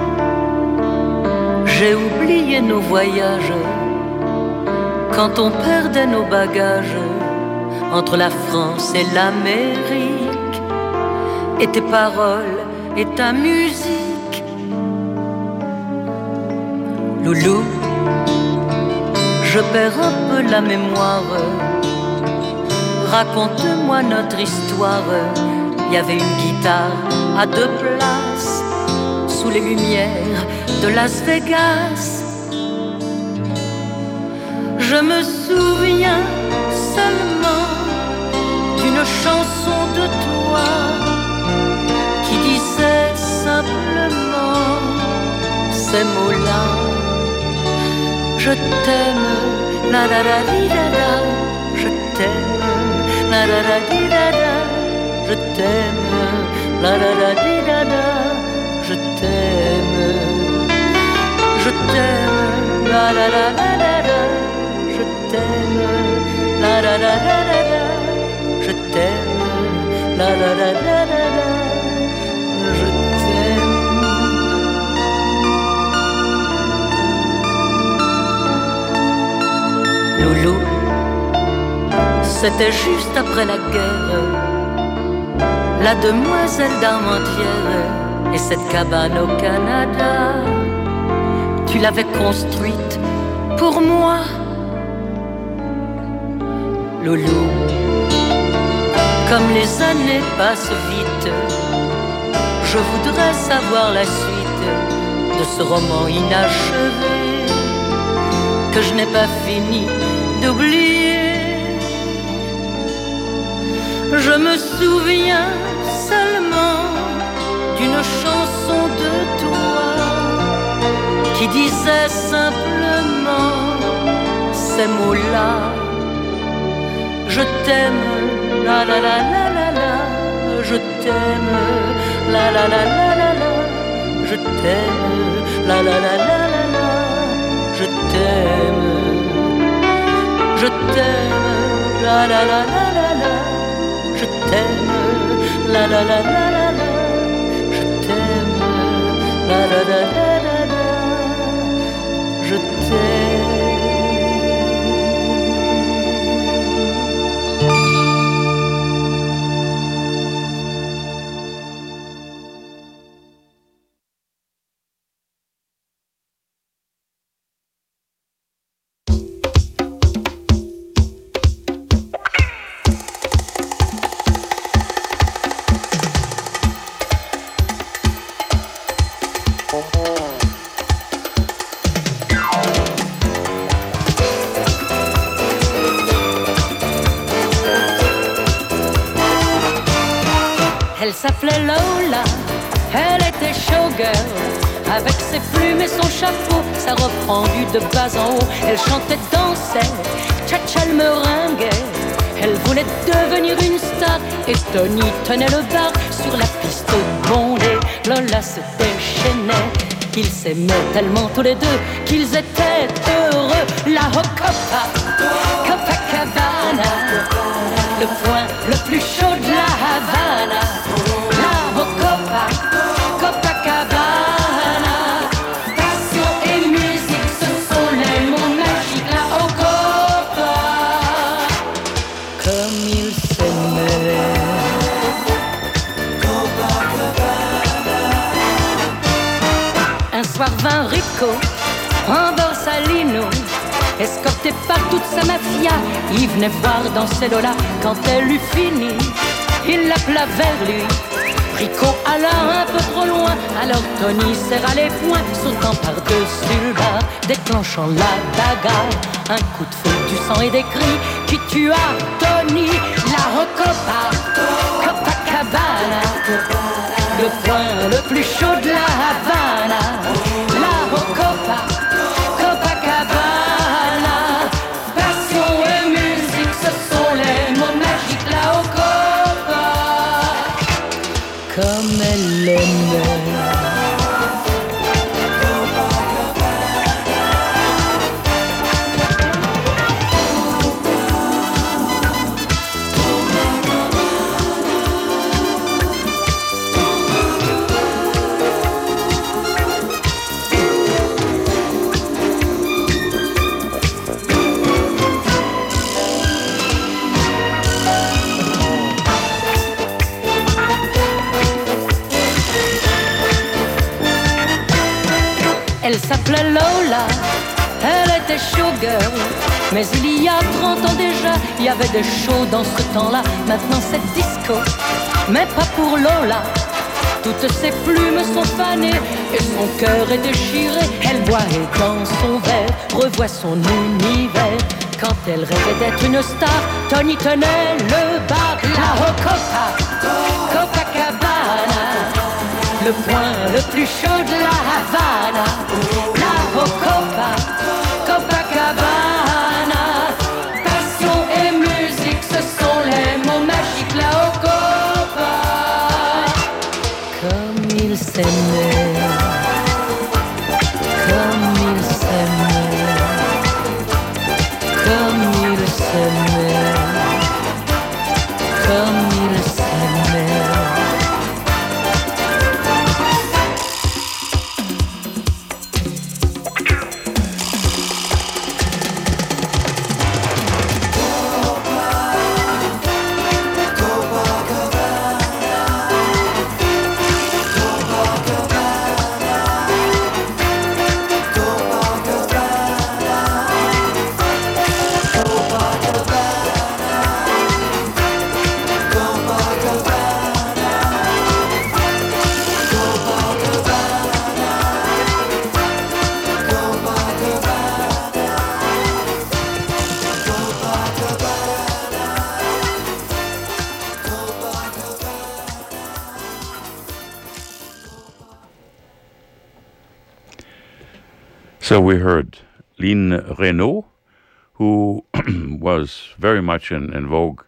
j'ai oublié nos voyages quand on perdait nos bagages entre la France et l'Amérique, et tes paroles et ta musique. Loulou, je perds un peu la mémoire. Raconte-moi notre histoire. Il y avait une guitare à 2 places sous les lumières de Las Vegas. Je me souviens seulement d'une chanson de toi qui disait simplement ces mots-là. Je t'aime, la la la di da da. Je t'aime, la la la di da da. Je t'aime, la la la di da da. Je t'aime, je t'aime, la la la la la la. Je t'aime, la la la la la la. Je t'aime, la la la la la la. Je t'aime. Loulou, c'était juste après la guerre. La demoiselle d'Armentières et cette cabane au Canada, tu l'avais construite pour moi. Loulou, comme les années passent vite, je voudrais savoir la suite de ce roman inachevé que je n'ai pas fini d'oublier. Je me souviens seulement d'une chanson de toi qui disait simplement ces mots-là. Je t'aime, la la la la la la. Je t'aime, la la la la la la. Je t'aime, la la la la la la. Je t'aime, je t'aime, la la la la la la. Je t'aime, la la la la la la. Je t'aime, la la la la la la. Je t'aime. Elle s'appelait Lola, elle était showgirl. Avec ses plumes et son chapeau, sa robe pendue de bas en haut. Elle chantait, dansait, tcha-tcha, elle meringuait. Elle voulait devenir une star et Tony tenait le bar sur la piste bondée. Lola se déchaînait, ils s'aimaient tellement tous les deux qu'ils étaient heureux. La Copa, Copacabana, le point le plus chaud de la Havana. La Copa, Copacabana, passion et musique, ce sont les mots magiques. La Copa, comme ils s'aimaient. Un soir vint Rico en Borsalino, escorté par toute sa mafia. Il venait voir danser Lola. Quand elle eut fini, il l'appela vers lui, Rico alla un peu trop loin, alors Tony serra les poings, sautant par-dessus le bar, déclenchant la bagarre. Un coup de feu, du sang et des cris qui tua Tony. La Rocopa, Copacabana, le point le plus chaud de la Havana. La Rocopa, Copacabana, passion et musique, ce sont les mots magiques. La Rocopa, comme elle l'aimait. Elle s'appelait Lola, elle était showgirl. Mais il y a 30 ans déjà, il y avait des shows dans ce temps-là. Maintenant c'est disco, mais pas pour Lola. Toutes ses plumes sont fanées et son cœur est déchiré. Elle boit et dans son verre revoit son univers. Quand elle rêvait d'être une star, Tony tenait le bar. La Rocopa, Copacabana, le point le plus chaud de la Havana. La Rocopa, Copacabana, passion et musique, ce sont les mots magiques. La Rocopa, comme ils s'aimaient, comme ils s'aimaient, comme ils s'aimaient, comme ils s'aimaient. So we heard Lynn Renault, who was very much in vogue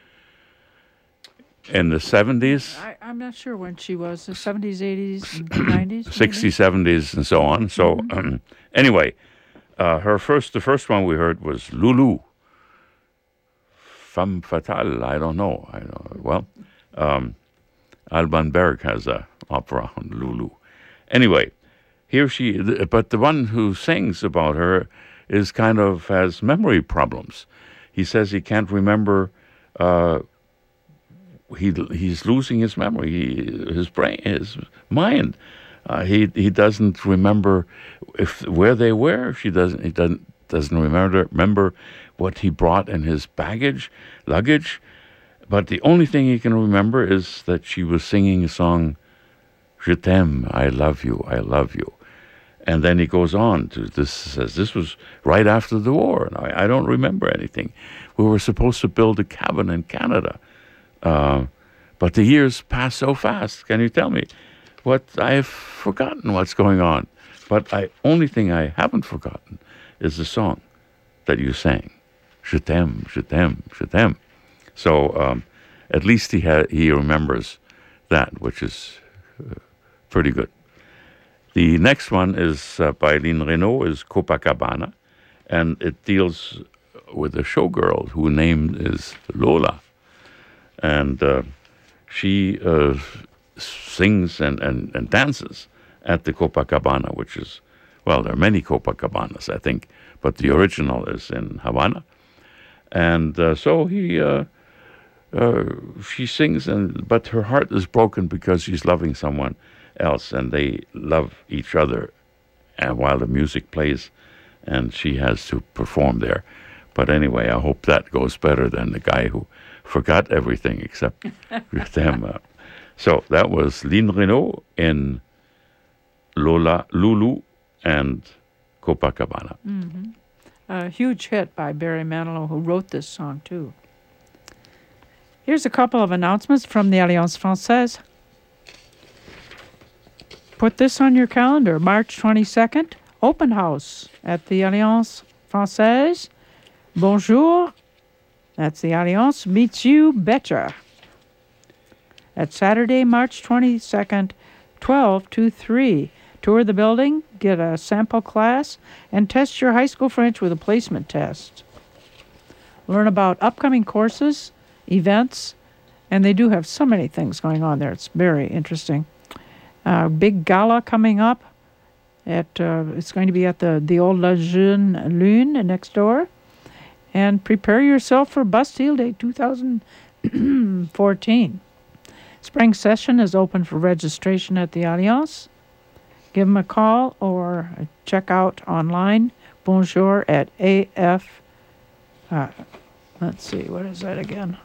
in the 70s. I'm not sure when she was, the 70s, 80s, 90s? 60s, 70s, and so on. So anyway, the first one we heard was Lulu. Femme Fatale, I don't know. Well, Alban Berg has an opera on Lulu. Anyway, but the one who sings about her is kind of has memory problems. He says he can't remember. He's losing his memory, his brain, his mind. He doesn't remember where they were. He doesn't remember what he brought in his luggage. But the only thing he can remember is that she was singing a song, Je t'aime, I love you, I love you. And then he goes on to says this was right after the war, and I don't remember anything. We were supposed to build a cabin in Canada, but the years pass so fast. Can you tell me what I've forgotten? What's going on? But only thing I haven't forgotten is the song that you sang, Je t'aime, je t'aime, je t'aime. So at least he remembers that, which is pretty good. The next one is by Lynn Renault, is Copacabana, and it deals with a showgirl whose name is Lola. And she sings and dances at the Copacabana, which is, well, there are many Copacabanas, I think, but the original is in Havana. And so she sings, but her heart is broken because she's loving someone else, and they love each other, and while the music plays, and she has to perform there. But anyway, I hope that goes better than the guy who forgot everything except them. So that was Lynn Renault in Lola, Lulu, and Copacabana. Mm-hmm. A huge hit by Barry Manilow, who wrote this song, too. Here's a couple of announcements from the Alliance Française. Put this on your calendar. March 22nd, open house at the Alliance Française. Bonjour. That's the Alliance meets you better. That's Saturday, March 22nd, 12 to 3. Tour the building, get a sample class, and test your high school French with a placement test. Learn about upcoming courses, events, and they do have so many things going on there. It's very interesting. Big gala coming up. It's going to be at the old La Jeune Lune next door. And prepare yourself for Bastille Day 2014. Spring session is open for registration at the Alliance. Give them a call or check out online. Bonjour at AF. Let's see, what is that again?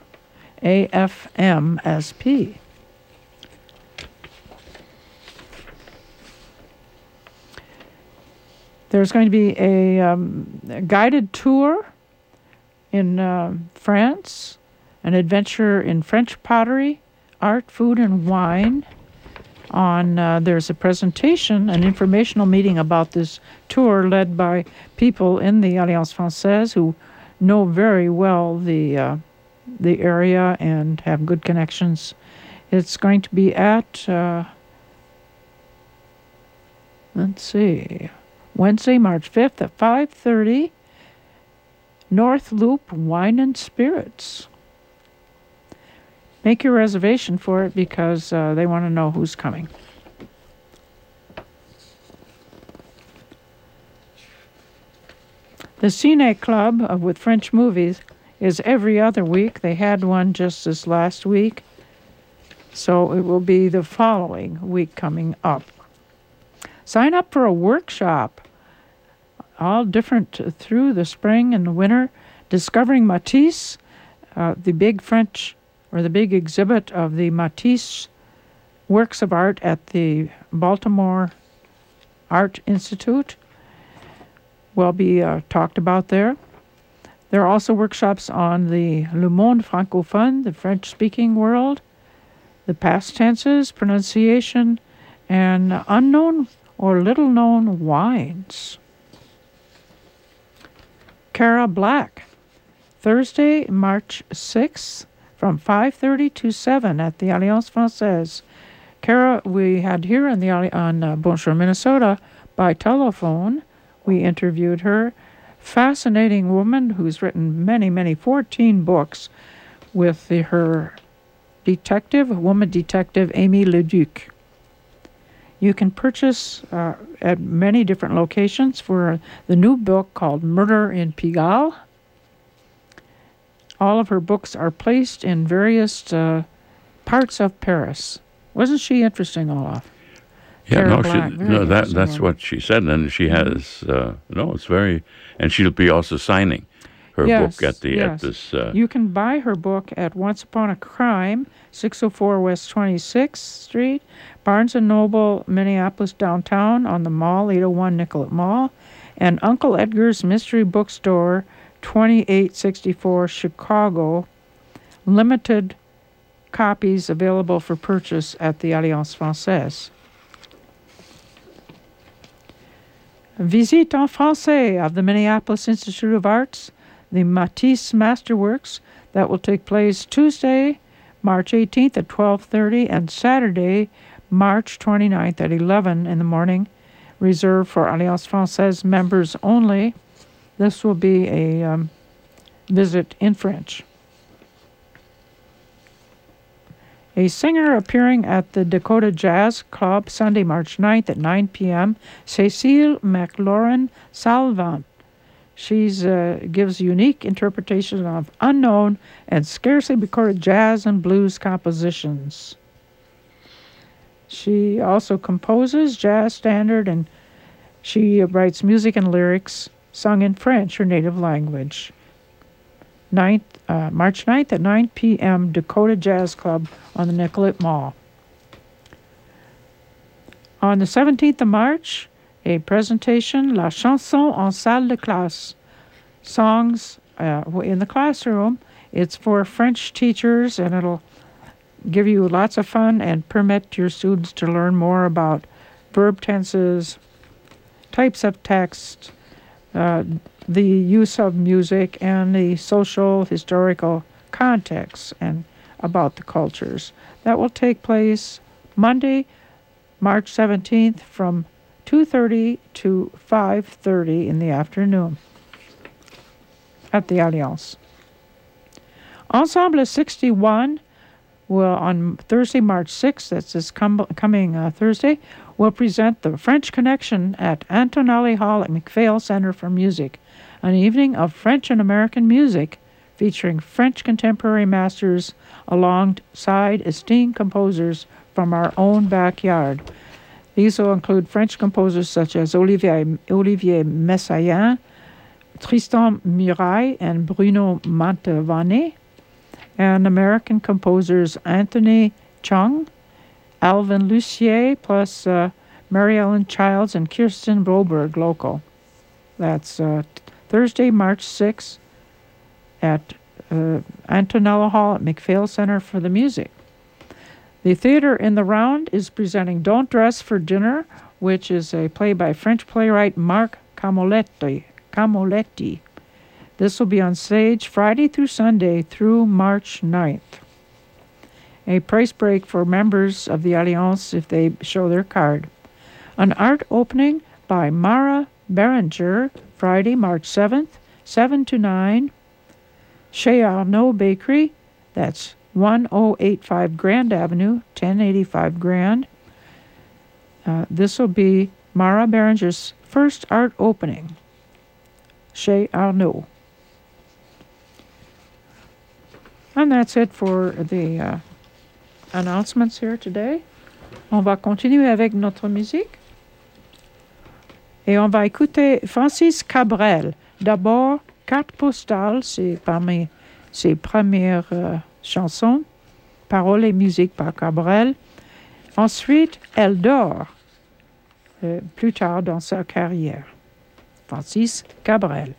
AFMSP. There's going to be a guided tour in France, an adventure in French pottery, art, food, and wine. There's a presentation, an informational meeting about this tour led by people in the Alliance Française who know very well the area and have good connections. It's going to be at, Wednesday, March 5th at 5:30, North Loop Wine and Spirits. Make your reservation for it because they want to know who's coming. The Cine Club with French movies is every other week. They had one just this last week, so it will be the following week coming up. Sign up for a workshop, all different through the spring and the winter, discovering Matisse, the big exhibit of the Matisse works of art at the Baltimore Art Institute will be talked about there. There are also workshops on the Le Monde Francophone, the French-speaking world, the past tenses, pronunciation, and unknown or little-known wines. Cara Black, Thursday, March 6th, from 5:30 to 7 at the Alliance Française. Cara, we had here on Bonjour, Minnesota, by telephone. We interviewed her. Fascinating woman who's written many, 14 books with her woman detective, Amy Leduc. You can purchase at many different locations for the new book called Murder in Pigalle. All of her books are placed in various parts of Paris. Wasn't she interesting, Olaf? Yeah, that's what she said, and she has it's very, and she'll be also signing her book at this. You can buy her book at Once Upon a Crime, 604 West 26th Street, Barnes & Noble, Minneapolis downtown on the mall, 801 Nicollet Mall, and Uncle Edgar's Mystery Bookstore, 2864 Chicago. Limited copies available for purchase at the Alliance Française. Visite en Français of the Minneapolis Institute of Arts, the Matisse Masterworks, that will take place Tuesday, March 18th at 12:30 and Saturday, March 29th at 11 in the morning, reserved for Alliance Française members only. This will be a visit in French. A singer appearing at the Dakota Jazz Club Sunday, March 9th at 9 p.m., Cécile McLaurin Salvant. She gives unique interpretations of unknown and scarcely recorded jazz and blues compositions. She also composes jazz standard, and she writes music and lyrics sung in French, her native language. March 9th at 9 p.m., Dakota Jazz Club on the Nicollet Mall. On the 17th of March, a presentation, La Chanson en salle de classe. Songs in the classroom. It's for French teachers, and it'll give you lots of fun and permit your students to learn more about verb tenses, types of text, the use of music, and the social, historical context and about the cultures. That will take place Monday, March 17th from 2:30 to 5:30 in the afternoon at the Alliance. Ensemble 61 will, on Thursday, March 6th, that's this coming Thursday, will present the French Connection at Antonelli Hall at MacPhail Center for Music, an evening of French and American music featuring French contemporary masters alongside esteemed composers from our own backyard. These will include French composers such as Olivier Messiaen, Tristan Muraille, and Bruno Mantovani, and American composers Anthony Chung, Alvin Lucier, plus Mary Ellen Childs and Kirsten Broberg local. That's Thursday, March 6th at Antonella Hall at MacPhail Center for the Music. The Theater in the Round is presenting Don't Dress for Dinner, which is a play by French playwright Marc Camoletti. This will be on stage Friday through Sunday through March 9th. A price break for members of the Alliance if they show their card. An art opening by Mara Berenger, Friday, March 7th, 7 to 9, Chez Arnaud Bakery, that's 1085 Grand Avenue, 1085 Grand. This will be Mara Berenger's first art opening, Chez Arnaud. And that's it for the announcements here today. On va continuer avec notre musique. Et on va écouter Francis Cabrel. D'abord, Carte postale, c'est parmi ses premières chansons. Paroles et musique par Cabrel. Ensuite, Elle dort, plus tard dans sa carrière. Francis Cabrel.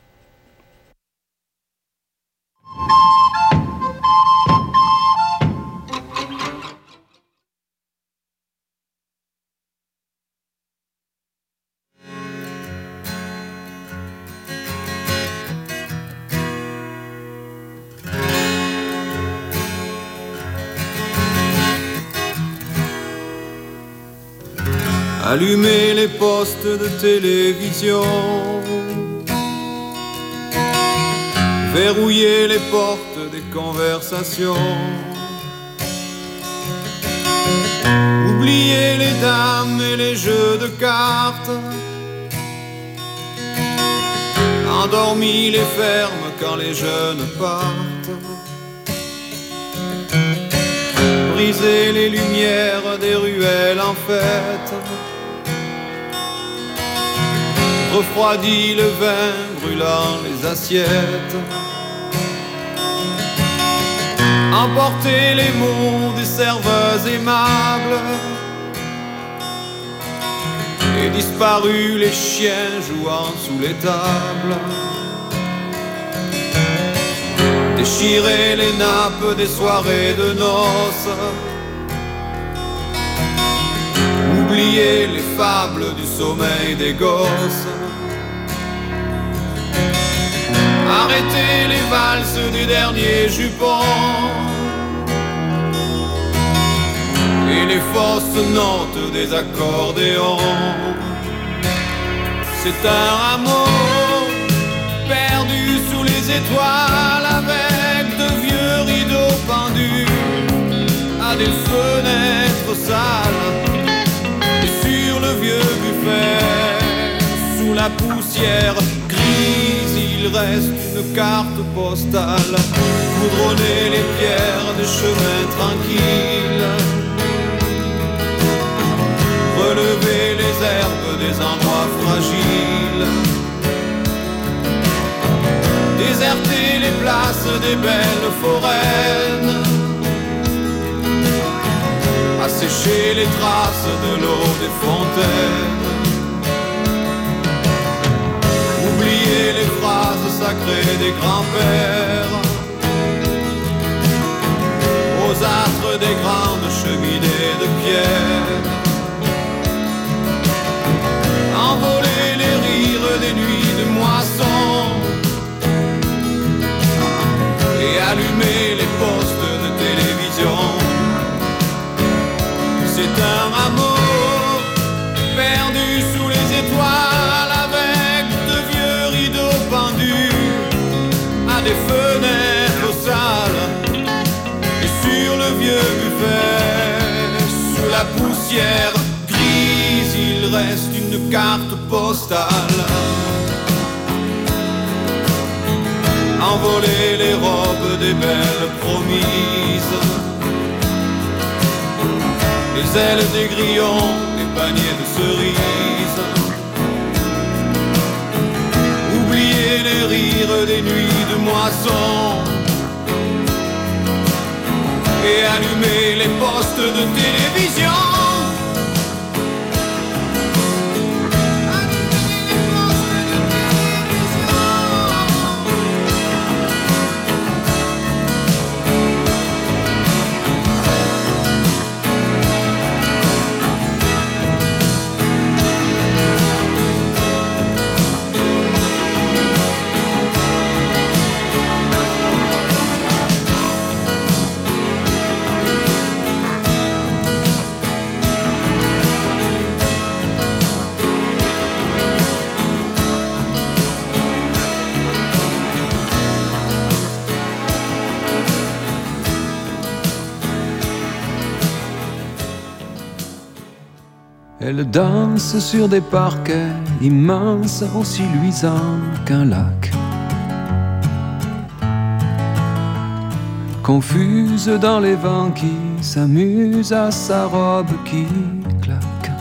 Allumez les postes de télévision, verrouillez les portes des conversations, oubliez les dames et les jeux de cartes, endormis les fermes quand les jeunes partent, brisez les lumières des ruelles en fête, refroidit le vin brûlant les assiettes, emportez les mots des serveuses aimables et disparu les chiens jouant sous les tables, déchirez les nappes des soirées de noces, oubliez les fables du sommeil des gosses, arrêtez les valses du dernier jupon et les fausses notes des accordéons. C'est un amour perdu sous les étoiles avec de vieux rideaux pendus à des fenêtres sales. Sur le vieux buffet, sous la poussière grise, il reste une carte postale. Goudronnez les pierres des chemins tranquilles, relevez les herbes des endroits fragiles, désertez les places des belles foraines, asséchez cacher les traces de l'eau des fontaines. Oublier les phrases sacrées des grands-pères, aux âtres des grandes cheminées de pierre. Envoler les rires des nuits de moisson et allumer les postes de télévision. C'est un amour perdu sous les étoiles, avec de vieux rideaux pendus à des fenêtres sales. Et sur le vieux buffet, sous la poussière grise, il reste une carte postale. Envoler les robes des belles promises, les ailes des grillons, les paniers de cerises. Oublier les rires des nuits de moisson et allumer les postes de télévision. Elle danse sur des parquets immenses, aussi luisants qu'un lac. Confuse dans les vents qui s'amusent à sa robe qui claque.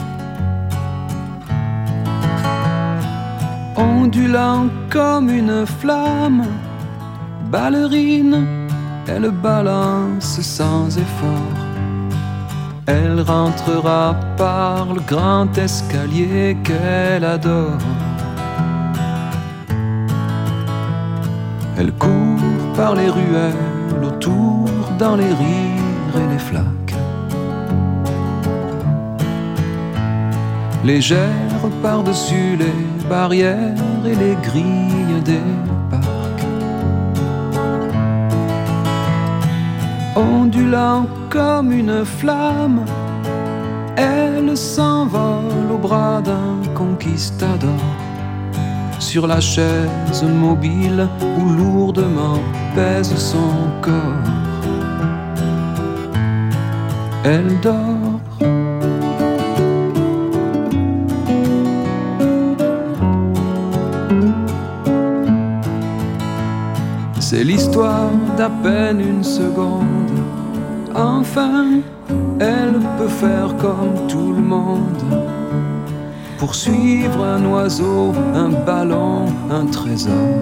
Ondulant comme une flamme, ballerine, elle balance sans effort. Elle rentrera par le grand escalier qu'elle adore. Elle court par les ruelles, autour, dans les rires et les flaques. Légère par-dessus les barrières et les grilles des parcs. Ondulant comme une flamme, elle s'envole au bras d'un conquistador, sur la chaise mobile où lourdement pèse son corps. Elle dort. C'est l'histoire d'à peine une seconde. Enfin, elle peut faire comme tout le monde, poursuivre un oiseau, un ballon, un trésor.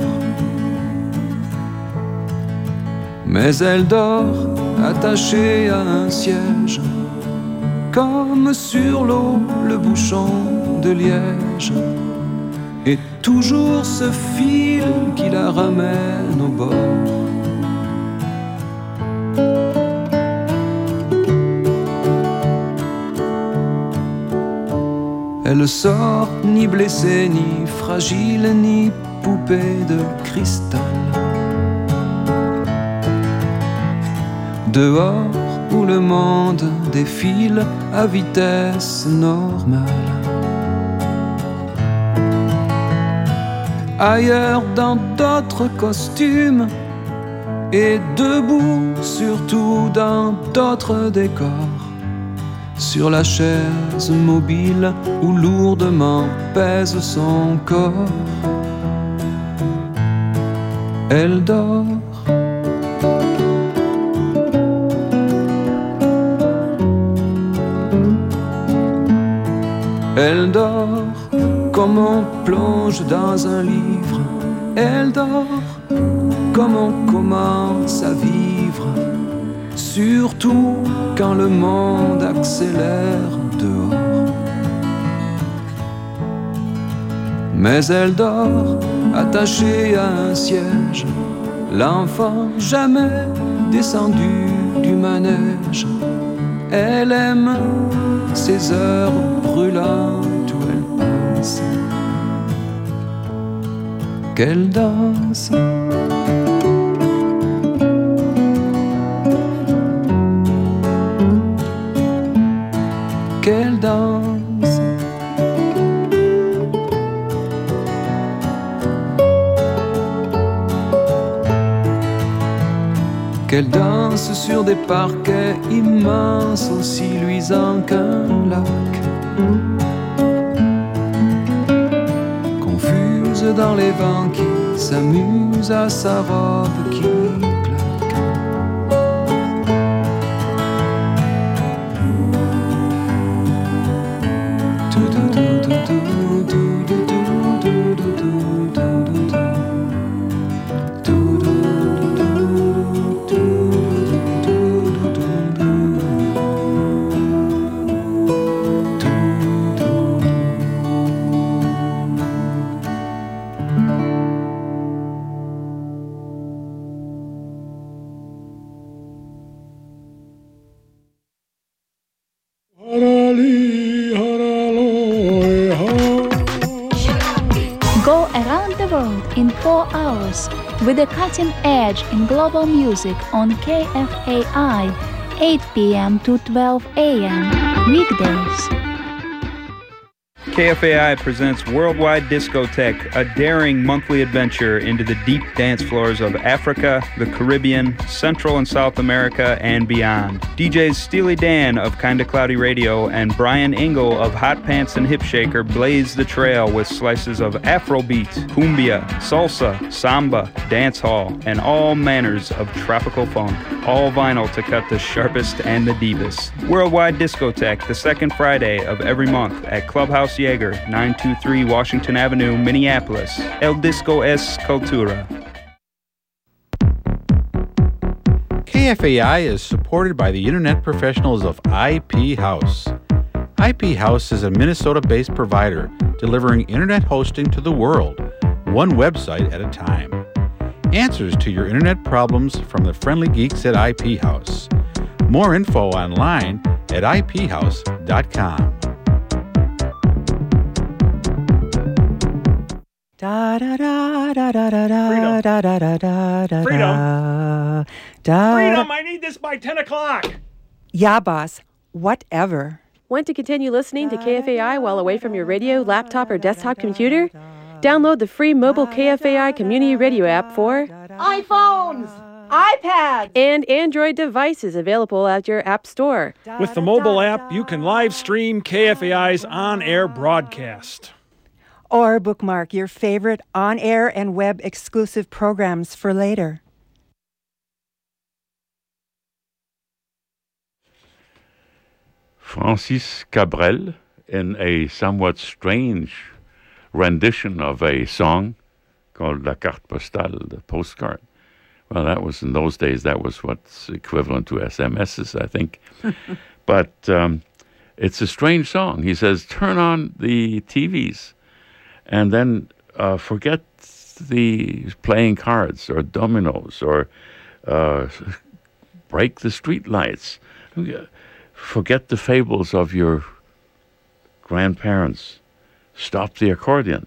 Mais elle dort attachée à un siège, comme sur l'eau le bouchon de liège, et toujours ce fil qui la ramène au bord. Elle sort ni blessée, ni fragile, ni poupée de cristal. Dehors où le monde défile à vitesse normale. Ailleurs dans d'autres costumes, et debout surtout dans d'autres décors. Sur la chaise mobile où lourdement pèse son corps, elle dort. Elle dort comme on plonge dans un livre. Elle dort comme on commence à vivre surtout quand le monde accélère dehors. Mais elle dort attachée à un siège, l'enfant jamais descendu du manège. Elle aime ces heures brûlantes où elle pense qu'elle danse. Qu'elle danse. Qu'elle danse sur des parquets immenses, aussi luisants qu'un lac. Confuse dans les vents qui s'amusent à sa robe qui claque. Go around the world in 4 hours with the cutting edge in global music on KFAI, 8 p.m. to 12 a.m. weekdays. KFAI presents Worldwide Discotheque, a daring monthly adventure into the deep dance floors of Africa, the Caribbean, Central and South America, and beyond. DJs Steely Dan of Kinda Cloudy Radio and Brian Engel of Hot Pants and Hip Shaker blaze the trail with slices of Afrobeat, cumbia, salsa, samba, dancehall, and all manners of tropical funk. All vinyl to cut the sharpest and the deepest. Worldwide Discotheque, the second Friday of every month at Clubhouse Jaeger, 923 Washington Avenue, Minneapolis. El Disco es Cultura. KFAI is supported by the internet professionals of IP House. IP House is a Minnesota-based provider delivering internet hosting to the world, one website at a time. Answers to your internet problems from the friendly geeks at IP House. More info online at iphouse.com. Da da da da da da da da da da da da. Freedom. Freedom, I need this by 10 o'clock. Yeah, boss. Whatever. Want to continue listening to KFAI while away from your radio, laptop, or desktop computer? Download the free mobile KFAI community radio app for iPhones, iPads, and Android devices available at your app store. With the mobile app, you can live stream KFAI's on-air broadcast. Or bookmark your favorite on-air and web exclusive programs for later. Francis Cabrel, in a somewhat strange rendition of a song called La Carte Postale, the postcard. Well, that was, in those days, that was what's equivalent to SMSs, I think. But it's a strange song. He says, turn on the TVs and then forget the playing cards or dominoes or break the street lights. Forget the fables of your grandparents. Stop the accordion.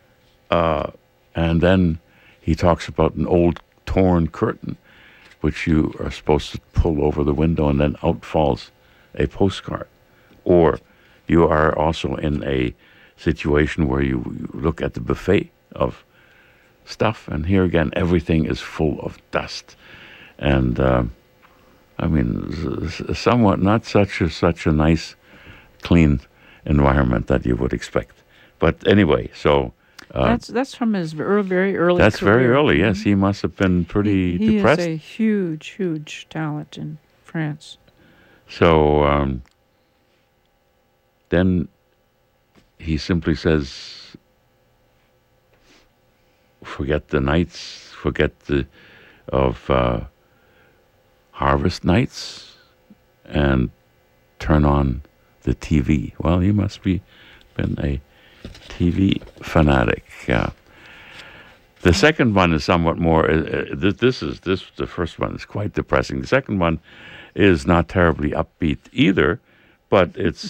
And then he talks about an old torn curtain, which you are supposed to pull over the window, and then out falls a postcard. Or you are also in a situation where you look at the buffet of stuff, and here again, everything is full of dust. And, I mean, somewhat not such a nice, clean environment that you would expect. But anyway, so... that's from his very early That's career. very early, yes. He must have been pretty depressed. He is a huge, huge talent in France. So then he simply says, forget the nights, forget harvest nights and turn on the TV. Well, he must be been a TV fanatic. The second one is somewhat more. The first one is quite depressing. The second one is not terribly upbeat either, but it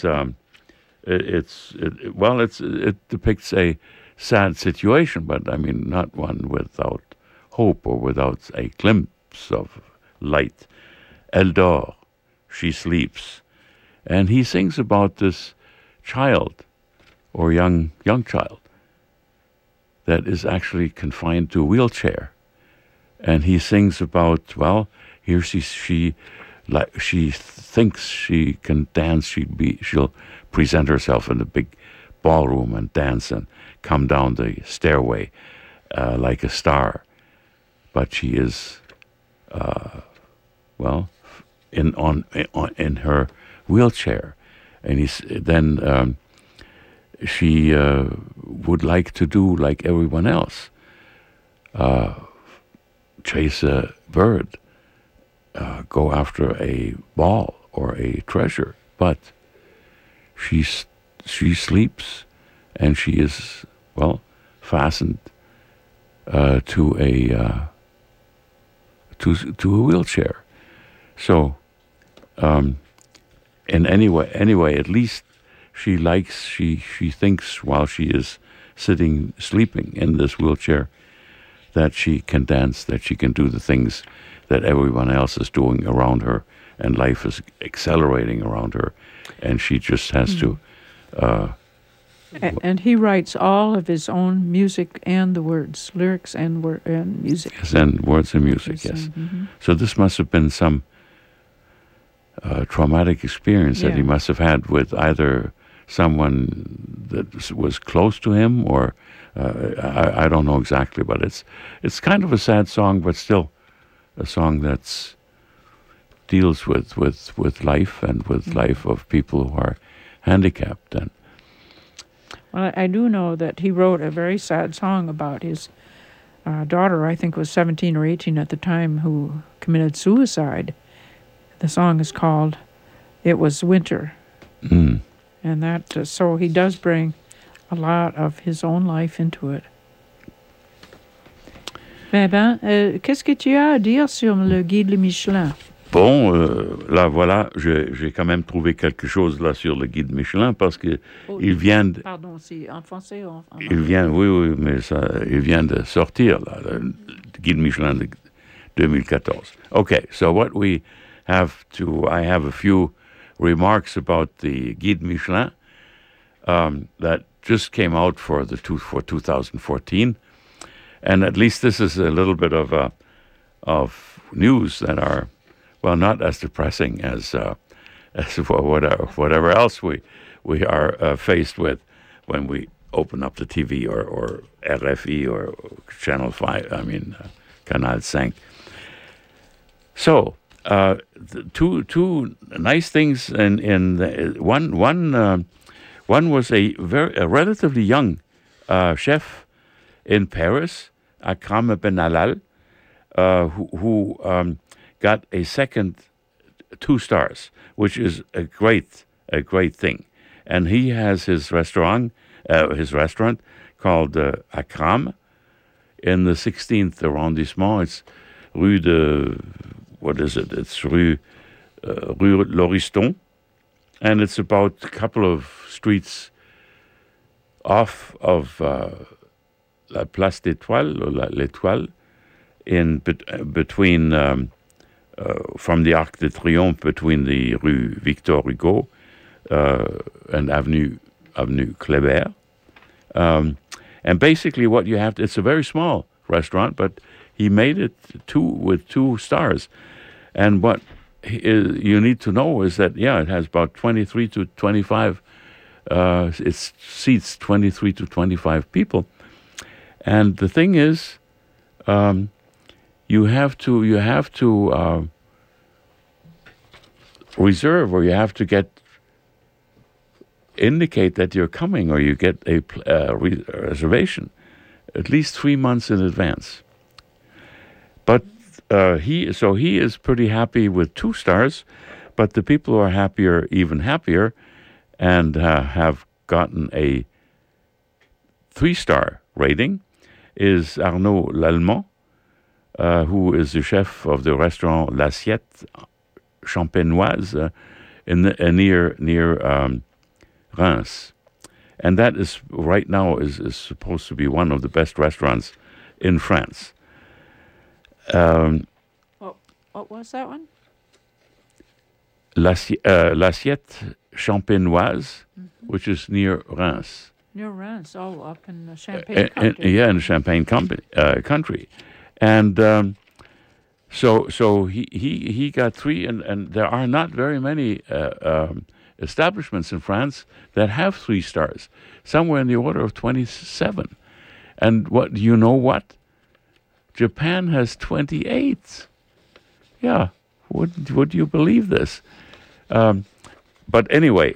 depicts a sad situation, but I mean not one without hope or without a glimpse of light. Elle dort, she sleeps, and he sings about this child or young child that is actually confined to a wheelchair, and he sings about, well, here she thinks she can dance. She'll present herself in the big ballroom and dance and come down the stairway like a star, but she is in her wheelchair, and she would like to do like everyone else, chase a bird, go after a ball or a treasure, but she sleeps, and she is fastened to a wheelchair. So, anyway, at least she thinks while she is sleeping in this wheelchair, that she can dance, that she can do the things that everyone else is doing around her, and life is accelerating around her, and she just has to. And he writes all of his own music and the words, lyrics and music. Yes, and words and music, yes. Mm-hmm. So this must have been some traumatic experience that he must have had with either someone that was close to him, or I don't know exactly, but it's kind of a sad song, but still a song that deals with life and with life of people who are handicapped. And well, I do know that he wrote a very sad song about his daughter, I think was 17 or 18 at the time, who committed suicide. The song is called "It Was Winter." And that, so he does bring a lot of his own life into it. Qu'est-ce que tu as à dire sur le guide Michelin? Bon, là, voilà, j'ai quand même trouvé quelque chose là sur le guide Michelin, parce que il vient Pardon, c'est en français ou en il vient, oui, mais il vient de sortir, là, le guide Michelin de 2014. Okay, so what we have I have a few remarks about the Guide Michelin that just came out for 2014, and at least this is a little bit of news that are, well, not as depressing as whatever else we are faced with when we open up the TV or RFI or Channel 5. I mean, Canal 5. So. Two nice things, and one was a relatively young chef in Paris, Akram Ben Alal, who got a second 2 stars, which is a great thing, and he has his restaurant called Akram in the 16th arrondissement. It's Rue de What is it? It's Rue Lauriston, and it's about a couple of streets off of La Place d'Étoile, or l'Étoile, between from the Arc de Triomphe, between the Rue Victor Hugo and Avenue Kléber. And basically, what you have, it's a very small restaurant, but he made it with 2 stars. And what you need to know is that, it has about 23 to 25, it seats 23 to 25 people. And the thing is, you have to reserve, or you have to indicate that you're coming, or you get a reservation at least 3 months in advance. But he is pretty happy with 2 stars, but the people who are even happier, and have gotten a 3-star rating is Arnaud Lallemand, who is the chef of the restaurant L'Assiette Champenoise near Reims. And that is right now is supposed to be one of the best restaurants in France. What was that one? L'Assiette Champenoise, which is near Reims. Near Reims, up in the Champagne country. In the Champagne country. And so he got 3, and there are not very many establishments in France that have 3 stars, somewhere in the order of 27. And you know what? Japan has 28. Yeah, would you believe this? But anyway,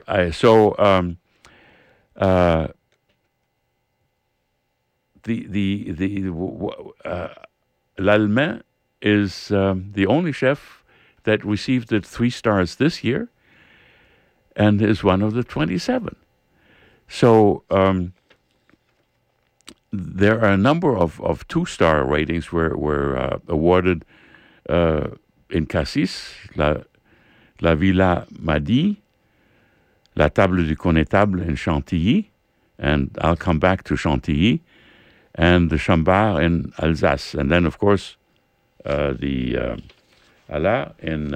Lallemand is the only chef that received the 3 stars this year, and is one of the 27. So there are a number of 2-star ratings were awarded in Cassis, La Villa Madi, La Table du Connétable in Chantilly, and I'll come back to Chantilly, and the Chambard in Alsace, and then of course the Ala in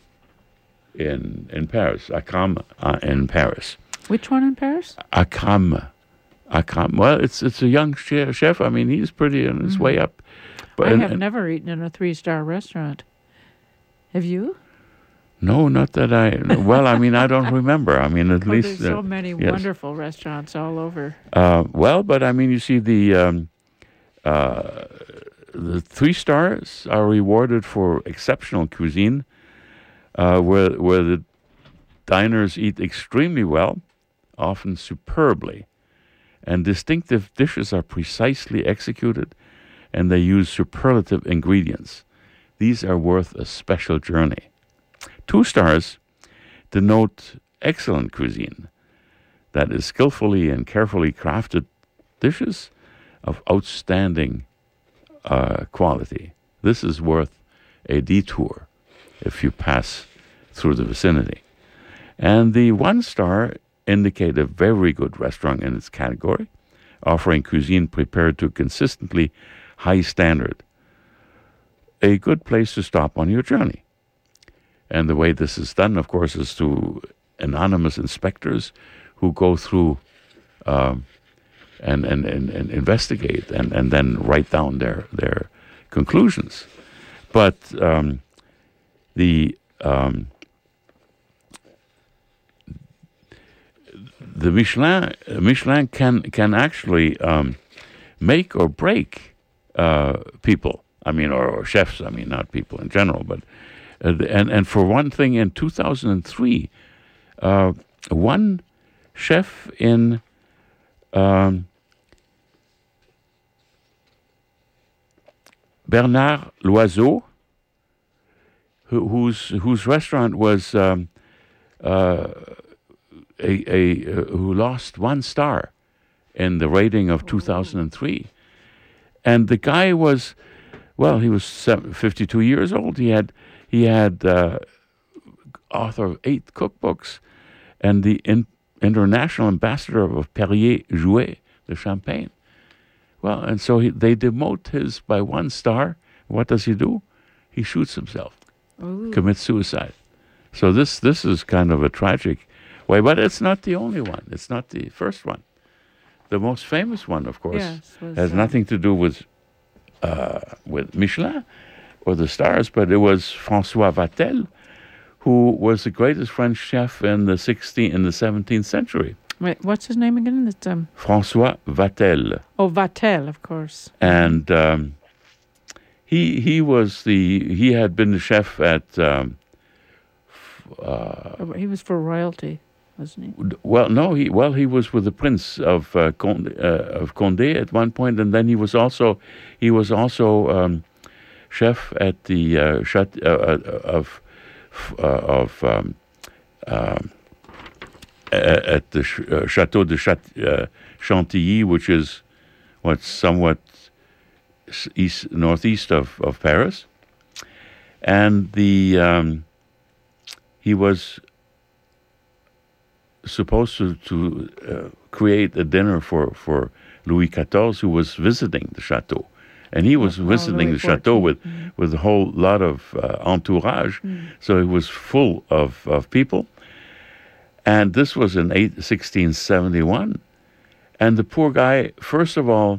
Paris, Akram in Paris. Which one in Paris? Akram. Well, it's a young chef. I mean, he's pretty on his way up. But I have never eaten in a 3-star restaurant. Have you? No, not that I. Well, I mean, I don't remember. I mean, at least there's so many wonderful restaurants all over. Well, but I mean, you see, the 3 stars are rewarded for exceptional cuisine, where the diners eat extremely well, often superbly, and distinctive dishes are precisely executed, and they use superlative ingredients. These are worth a special journey. 2 stars denote excellent cuisine, that is skillfully and carefully crafted dishes of outstanding quality. This is worth a detour if you pass through the vicinity. And the 1 star indicate a very good restaurant in its category, offering cuisine prepared to consistently high standard. A good place to stop on your journey. And the way this is done, of course, is through anonymous inspectors who go through and investigate and then write down their conclusions. But the Michelin can actually make or break people. I mean, or chefs. I mean, not people in general, but and for one thing, in 2003, one chef in Bernard Loiseau, whose restaurant was who lost 1 star in the rating of 2003, and the guy was, well, he was 52 years old. He had author of 8 cookbooks, and the international ambassador of Perrier Jouet, the champagne. Well, and so they demote his by 1 star. What does he do? He shoots himself, commits suicide. So this is kind of a tragic way, but it's not the only one. It's not the first one. The most famous one, of course, has nothing to do with Michelin or the stars, but it was François Vatel, who was the greatest French chef in the 17th century. Wait, what's his name again? It's, François Vatel. Oh, Vatel, of course. And he had been the chef at. He was for royalty, wasn't he? Well, no, he was with the Prince of Condé at one point, and then he was also chef at the at the Chateau de Chantilly, which is what's somewhat northeast of Paris, and he was supposed to create a dinner for Louis XIV, who was visiting the chateau. And he was visiting the chateau with a whole lot of entourage, so it was full of people. And this was in 1671. And the poor guy, first of all,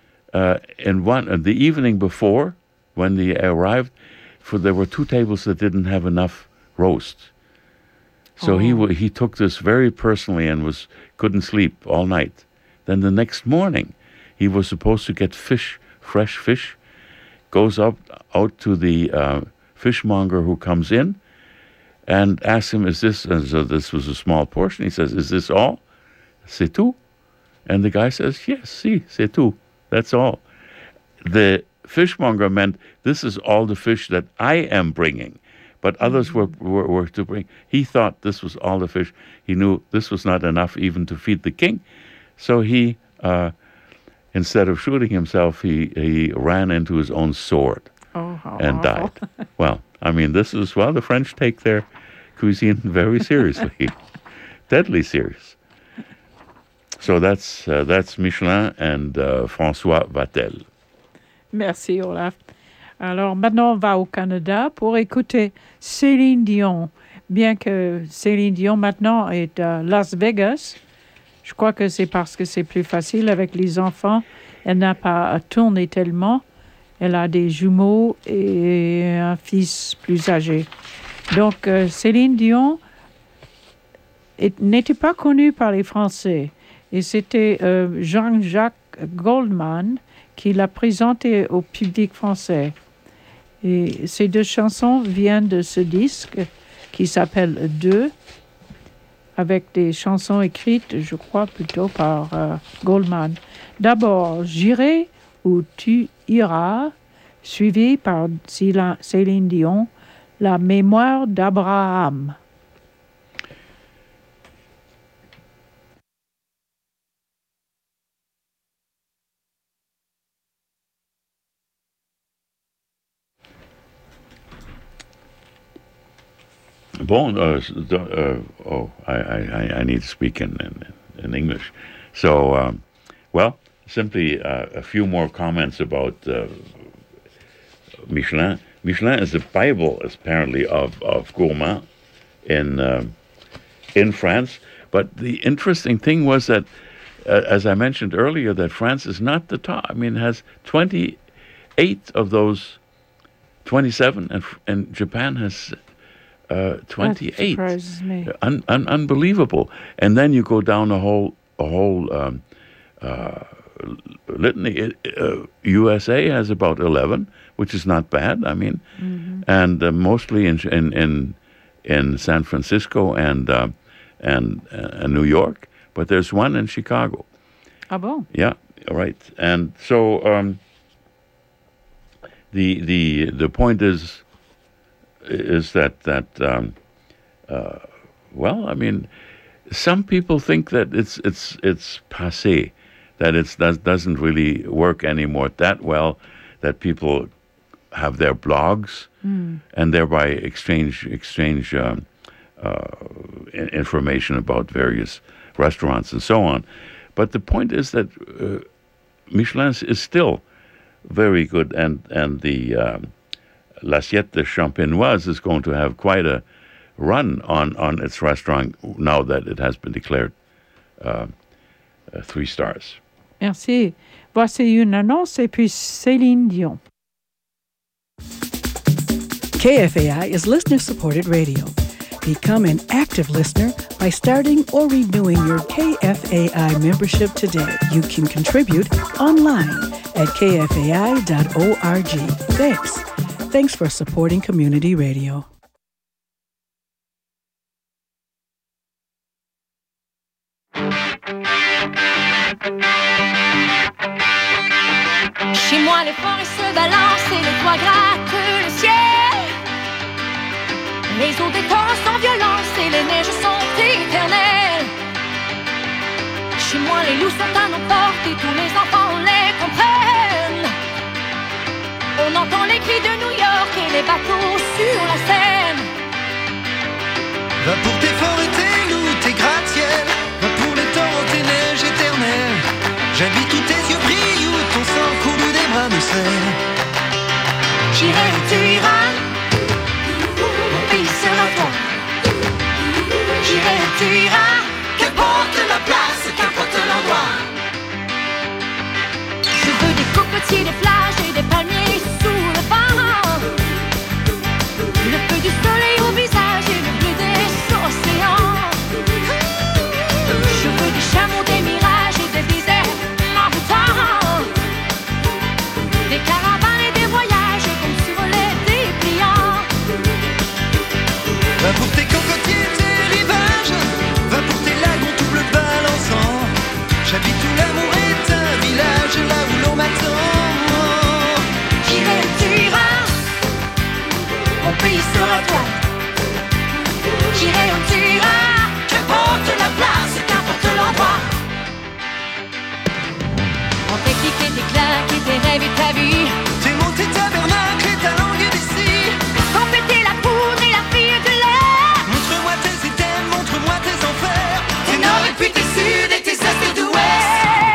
the evening before, when they arrived, there were 2 tables that didn't have enough roast. So he took this very personally and couldn't sleep all night. Then the next morning, he was supposed to get fresh fish, goes out to the fishmonger who comes in and asks him, is this, and so this was a small portion, he says, is this all? C'est tout? And the guy says, yes, si, c'est tout. That's all. The fishmonger meant, this is all the fish that I am bringing. But others were to bring. He thought this was all the fish. He knew this was not enough even to feed the king. So he, instead of shooting himself, he ran into his own sword and died. Well, I mean, the French take their cuisine very seriously, deadly serious. So that's Michelin and François Vatel. Merci, Olaf. Alors maintenant, on va au Canada pour écouter Céline Dion. Bien que Céline Dion maintenant est à Las Vegas, je crois que c'est parce que c'est plus facile avec les enfants. Elle n'a pas à tourner tellement. Elle a des jumeaux et un fils plus âgé. Donc, Céline Dion n'était pas connue par les Français. Et c'était Jean-Jacques Goldman qui l'a présentée au public français. Et ces 2 chansons viennent de ce disque qui s'appelle 2, avec des chansons écrites, je crois, plutôt par Goldman. D'abord, J'irai où tu iras, suivi par Céline Dion, La mémoire d'Abraham. Bon, I need to speak in English. So, simply a few more comments about Michelin. Michelin is the Bible, apparently, of gourmand in France. But the interesting thing was that, as I mentioned earlier, that France is not the top. I mean, it has 28 of those 27, and Japan has 28. That surprises me. Unbelievable. And then you go down a whole litany. USA has about 11, which is not bad. I mean, and mostly in San Francisco and New York, but there's one in Chicago. Ah bon? Yeah, right. And so the point is that well, I mean, some people think that it's passé, that it doesn't really work anymore that well, that people have their blogs and thereby exchange information about various restaurants and so on. But the point is that Michelin is still very good, and the L'Assiette de Champenoise is going to have quite a run on its restaurant now that it has been declared 3 stars. Merci. Voici une annonce et puis Céline Dion. KFAI is listener-supported radio. Become an active listener by starting or renewing your KFAI membership today. You can contribute online at kfai.org. Thanks. Thanks for supporting community radio. Chez moi, les forêts se balancent et les toits grattent le ciel. Les eaux des torrents sont violentes et les neiges sont éternelles. Chez moi, les loups sont à nos portes et tous les enfants les comprennent. On entend les cris de New York et les bateaux sur la Seine. Va pour tes forêts, tes loups, tes gratte-ciel. Va pour les torrents, tes neiges éternelles. J'habite où tes yeux brillent, où ton sang coule des bras de sel. J'irai où tu iras, mon pays sera toi. J'irai où tu iras, qu'importe la place, qu'importe l'endroit. Je veux des cocotiers, des plages et des palmiers sous le vent. Le feu du soleil au visage et le bleu des océans. Je veux des chameaux, des mirages et des déserts envoûtants. Des caravanes et des voyages comme sur les dépliants. Va pour tes cocotiers, tes rivages. Va pour tes lagons tout bleu balançant. J'habite où l'amour est un village, là où l'on m'attend. J'irai où tu iras, mon pays sera toi. J'irai où tu iras, qu'importe la place, qu'importe l'endroit. On tes clics et tes claques et tes rêves et ta vie. Tes mots, tes tabernacles et ta langue d'ici. Sans péter la poudre et la fille de l'air. Montre-moi tes items, montre-moi tes enfers. Tes nord et puis tes sud et tes est et d'ouest.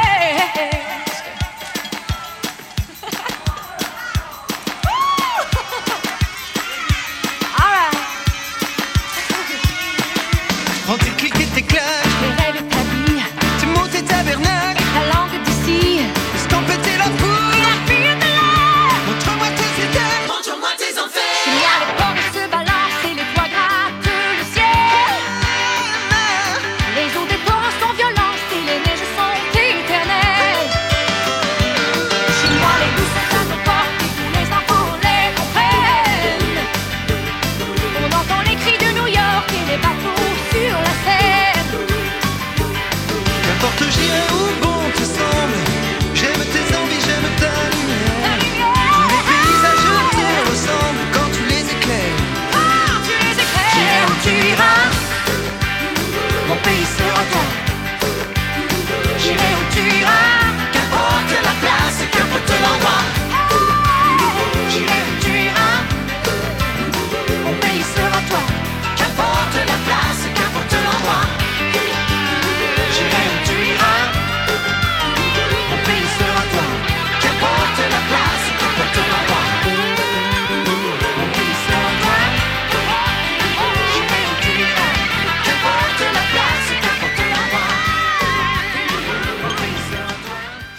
Prends tes clics et tes claques, tes rêves et ta vie. Tes mots, tes tabernacles et ta langue d'ici. Sans péter la poudre et la fille de l'air. Montre-moi tes items, montre-moi tes enfers. Chez moi les forêts se balancent et les toits grattent le ciel. Les eaux des torrents sont violentes et les neiges sont éternelles. Chez moi les loups sont à nos portes et tous les enfants les comprennent. On entend les cris de New York et les bateaux sur la Seine. Qu'importe j'irai où bon te semble. J'aime tes envies, j'aime ta lumière. Tous les paysages te ressemblent quand tu les éclaires. J'irai où tu iras, mon pays sera toi. J'irai où tu iras, qu'importe la place, qu'importe l'endroit. J'irai où tu iras, mon pays sera toi. Qu'importe la place, qu'importe l'endroit. J'irai où tu iras, mon pays sera toi. Qu'importe la place, qu'importe l'endroit. Mon pays sera toi. J'irai où tu iras, qu'importe la place, qu'importe l'endroit. Mon pays sera toi.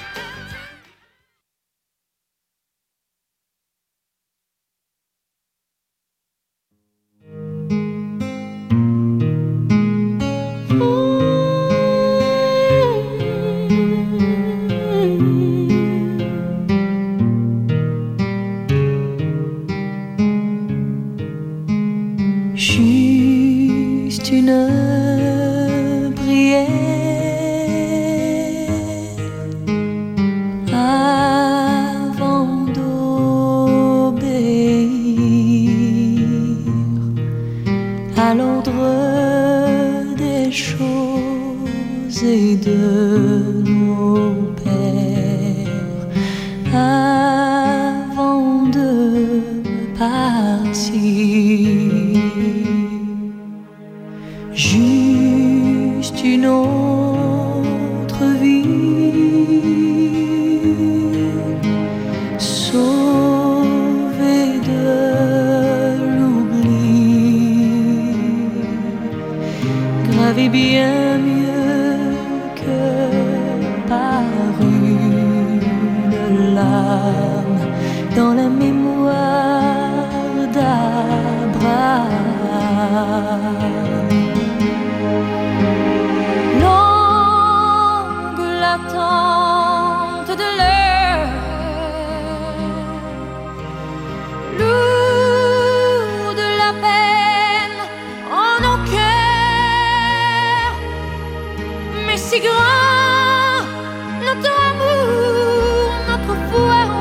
Juste une prière avant d'obéir à l'ordre des choses et de nos pères avant de partir. Juste une autre vie, sauvée de l'oubli, gravée bien mieux que par une lame dans la mémoire d'Abraham. Longue l'attente de l'heure, lourde la peine en nos cœurs, mais si grand notre amour, notre foi.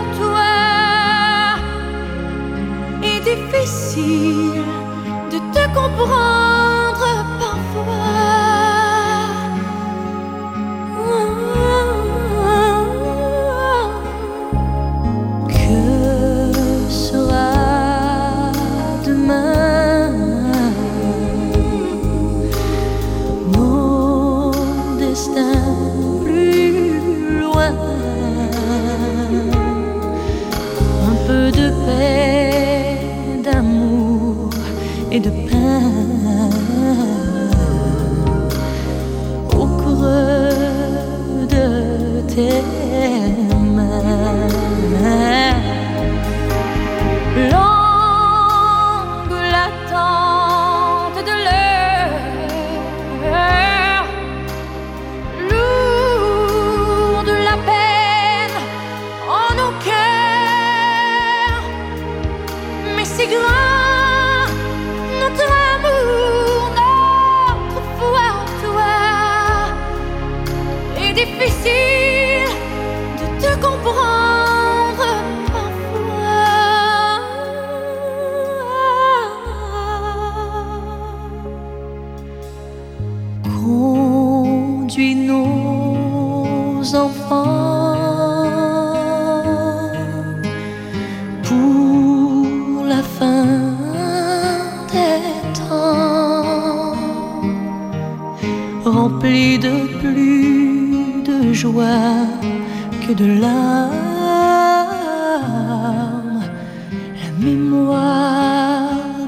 difficile de te comprendre parfois. Conduis nos enfants pour la fin des temps, remplis de plus de joie que de larmes, la mémoire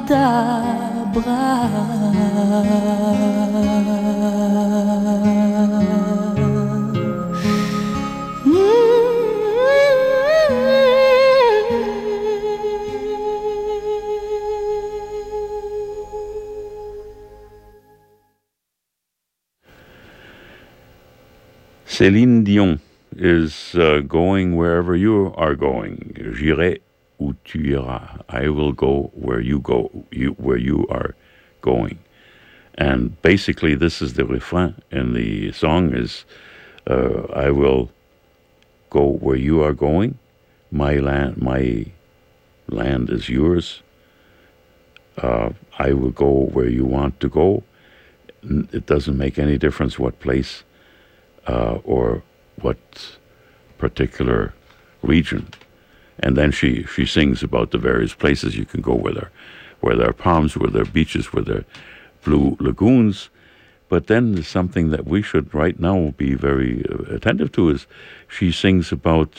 Céline Dion is going wherever you are going. J'irai où tu iras. I will go where you go, where you are going. And basically, this is the refrain in the song: is I will go where you are going. My land is yours. I will go where you want to go. It doesn't make any difference what place or what particular region. And then she sings about the various places you can go where there are palms, where there are beaches, where there are blue lagoons. But then there's something that we should right now be very attentive to is she sings about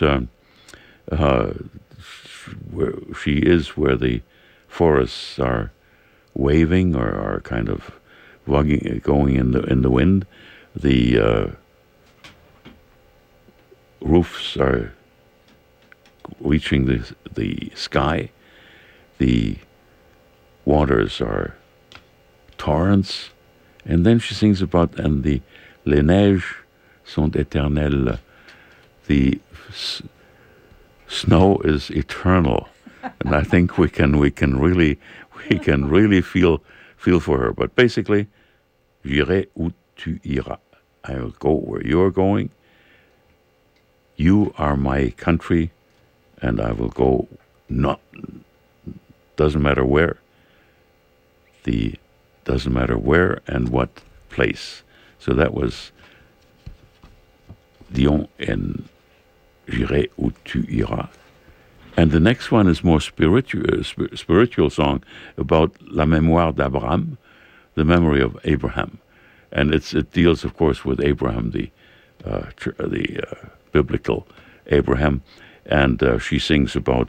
where she is, where the forests are waving or are kind of going in the wind. The roofs are reaching the sky. The waters are torrents. And then she sings about, and les neiges sont éternelles. The snow is eternal. And I think we can really feel for her. But basically, j'irai où tu iras. I will go where you're going. You are my country, and I will go doesn't matter where. Doesn't matter where and what place. So that was Dion and J'irai où tu iras. And the next one is more spiritual song about la mémoire d'Abraham, the memory of Abraham. And it deals, of course, with Abraham, the biblical Abraham, and she sings about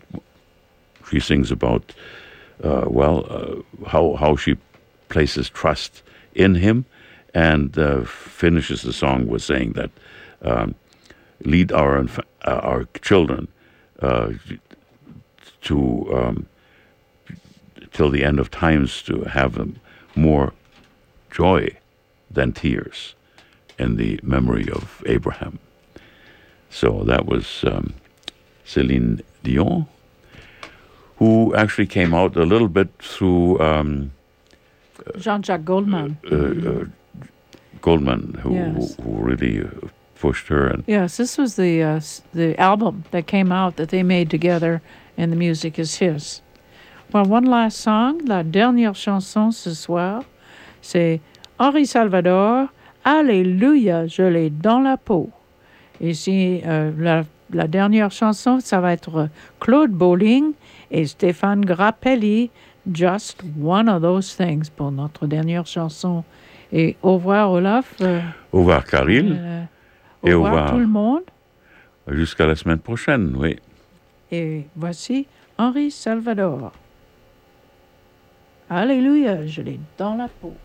how she places trust in him, and finishes the song with saying that lead our children to till the end of times, to have them more joy than tears in the memory of Abraham. So that was Céline Dion, who actually came out a little bit through Jean-Jacques Goldman. Goldman, who really pushed her. And yes, this was the album that came out that they made together, and the music is his. Well, one last song, la dernière chanson ce soir, c'est Henri Salvador, Alléluia, je l'ai dans la peau. Et si la dernière chanson, ça va être Claude Bolling et Stéphane Grappelli, Just One of Those Things, pour notre dernière chanson. Et au revoir, Olaf. Au revoir, Caril. Au revoir, tout le monde. Jusqu'à la semaine prochaine, oui. Et voici Henri Salvador. Alléluia, je l'ai dans la peau.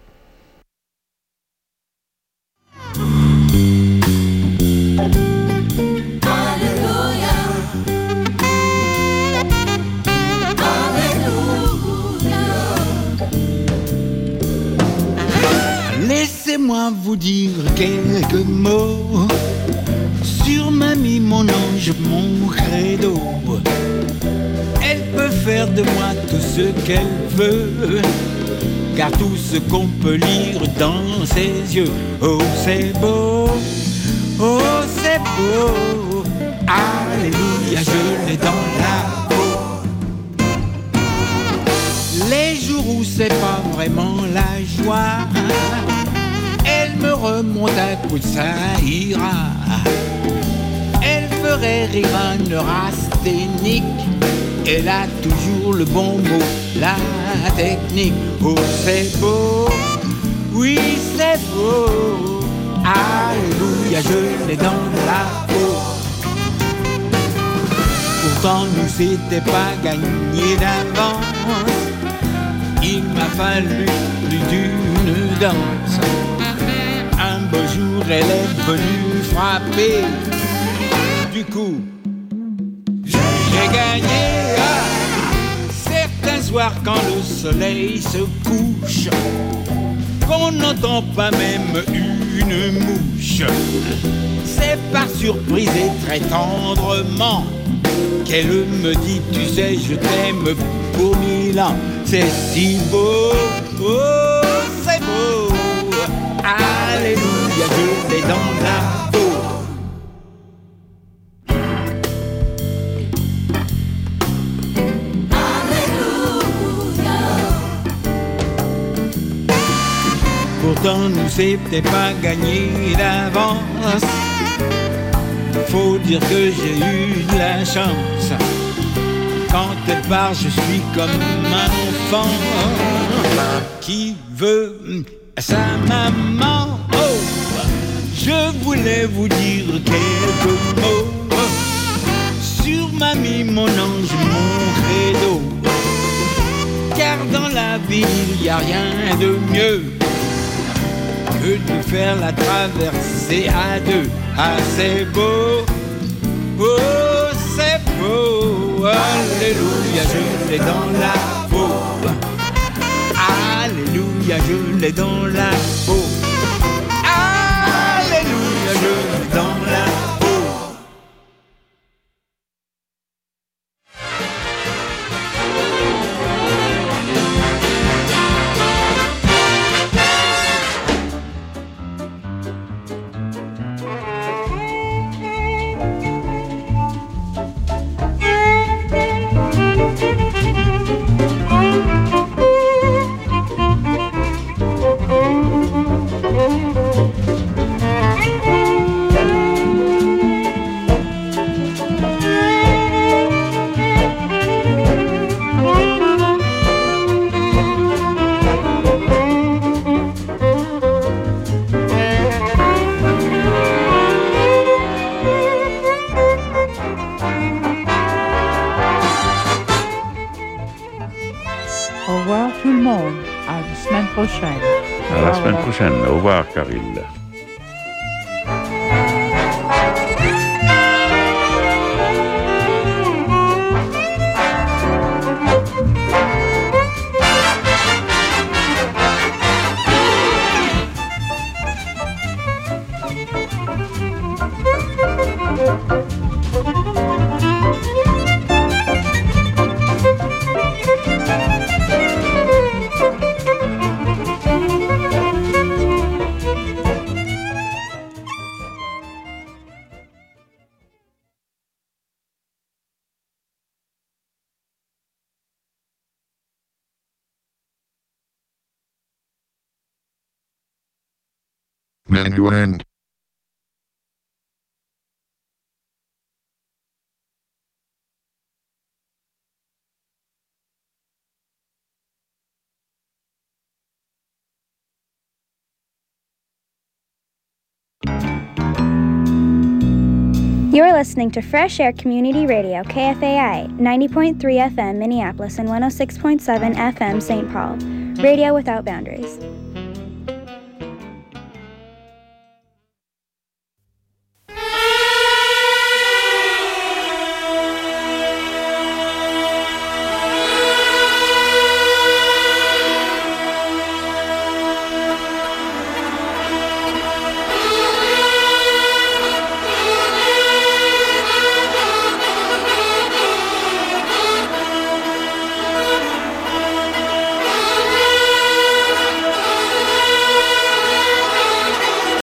Laissez-moi vous dire quelques mots sur mamie, mon ange, mon credo. Elle peut faire de moi tout ce qu'elle veut, car tout ce qu'on peut lire dans ses yeux, oh c'est beau. Oh, c'est beau, alléluia, je l'ai dans la peau. Les jours où c'est pas vraiment la joie, elle me remonte à coup de ça ira. Elle ferait rire un neurasthénique. Elle a toujours le bon mot, la technique. Oh, c'est beau, oui, c'est beau. Alléluia, je l'ai dans la peau. Pourtant, nous c'était pas gagné d'avance. Il m'a fallu plus d'une danse. Un beau jour, elle est venue frapper. Du coup, j'ai gagné. Certains soirs, quand le soleil se couche, qu'on n'entend pas même une mouche, c'est par surprise et très tendrement qu'elle me dit, tu sais, je t'aime pour 1000 ans. C'est si beau, oh, c'est beau. Alléluia, je l'ai dans la peau. Pourtant nous c'était pas gagné d'avance. Faut dire que j'ai eu de la chance. Quand elle part je suis comme un enfant qui veut sa maman. Oh, je voulais vous dire quelques mots sur mamie, mon ange, mon credo. Car dans la vie il n'y a rien de mieux que de faire la traversée à deux. Ah, c'est beau, oh, c'est beau. Alléluia, je l'ai dans la peau. Alléluia, je l'ai dans la peau. Alléluia, je l'ai dans la peau. Au revoir tout le monde. À la semaine prochaine. À la semaine prochaine. Au revoir, Caril. Menu end. You're listening to Fresh Air Community Radio, KFAI, 90.3 FM Minneapolis and 106.7 FM St. Paul. Radio without boundaries.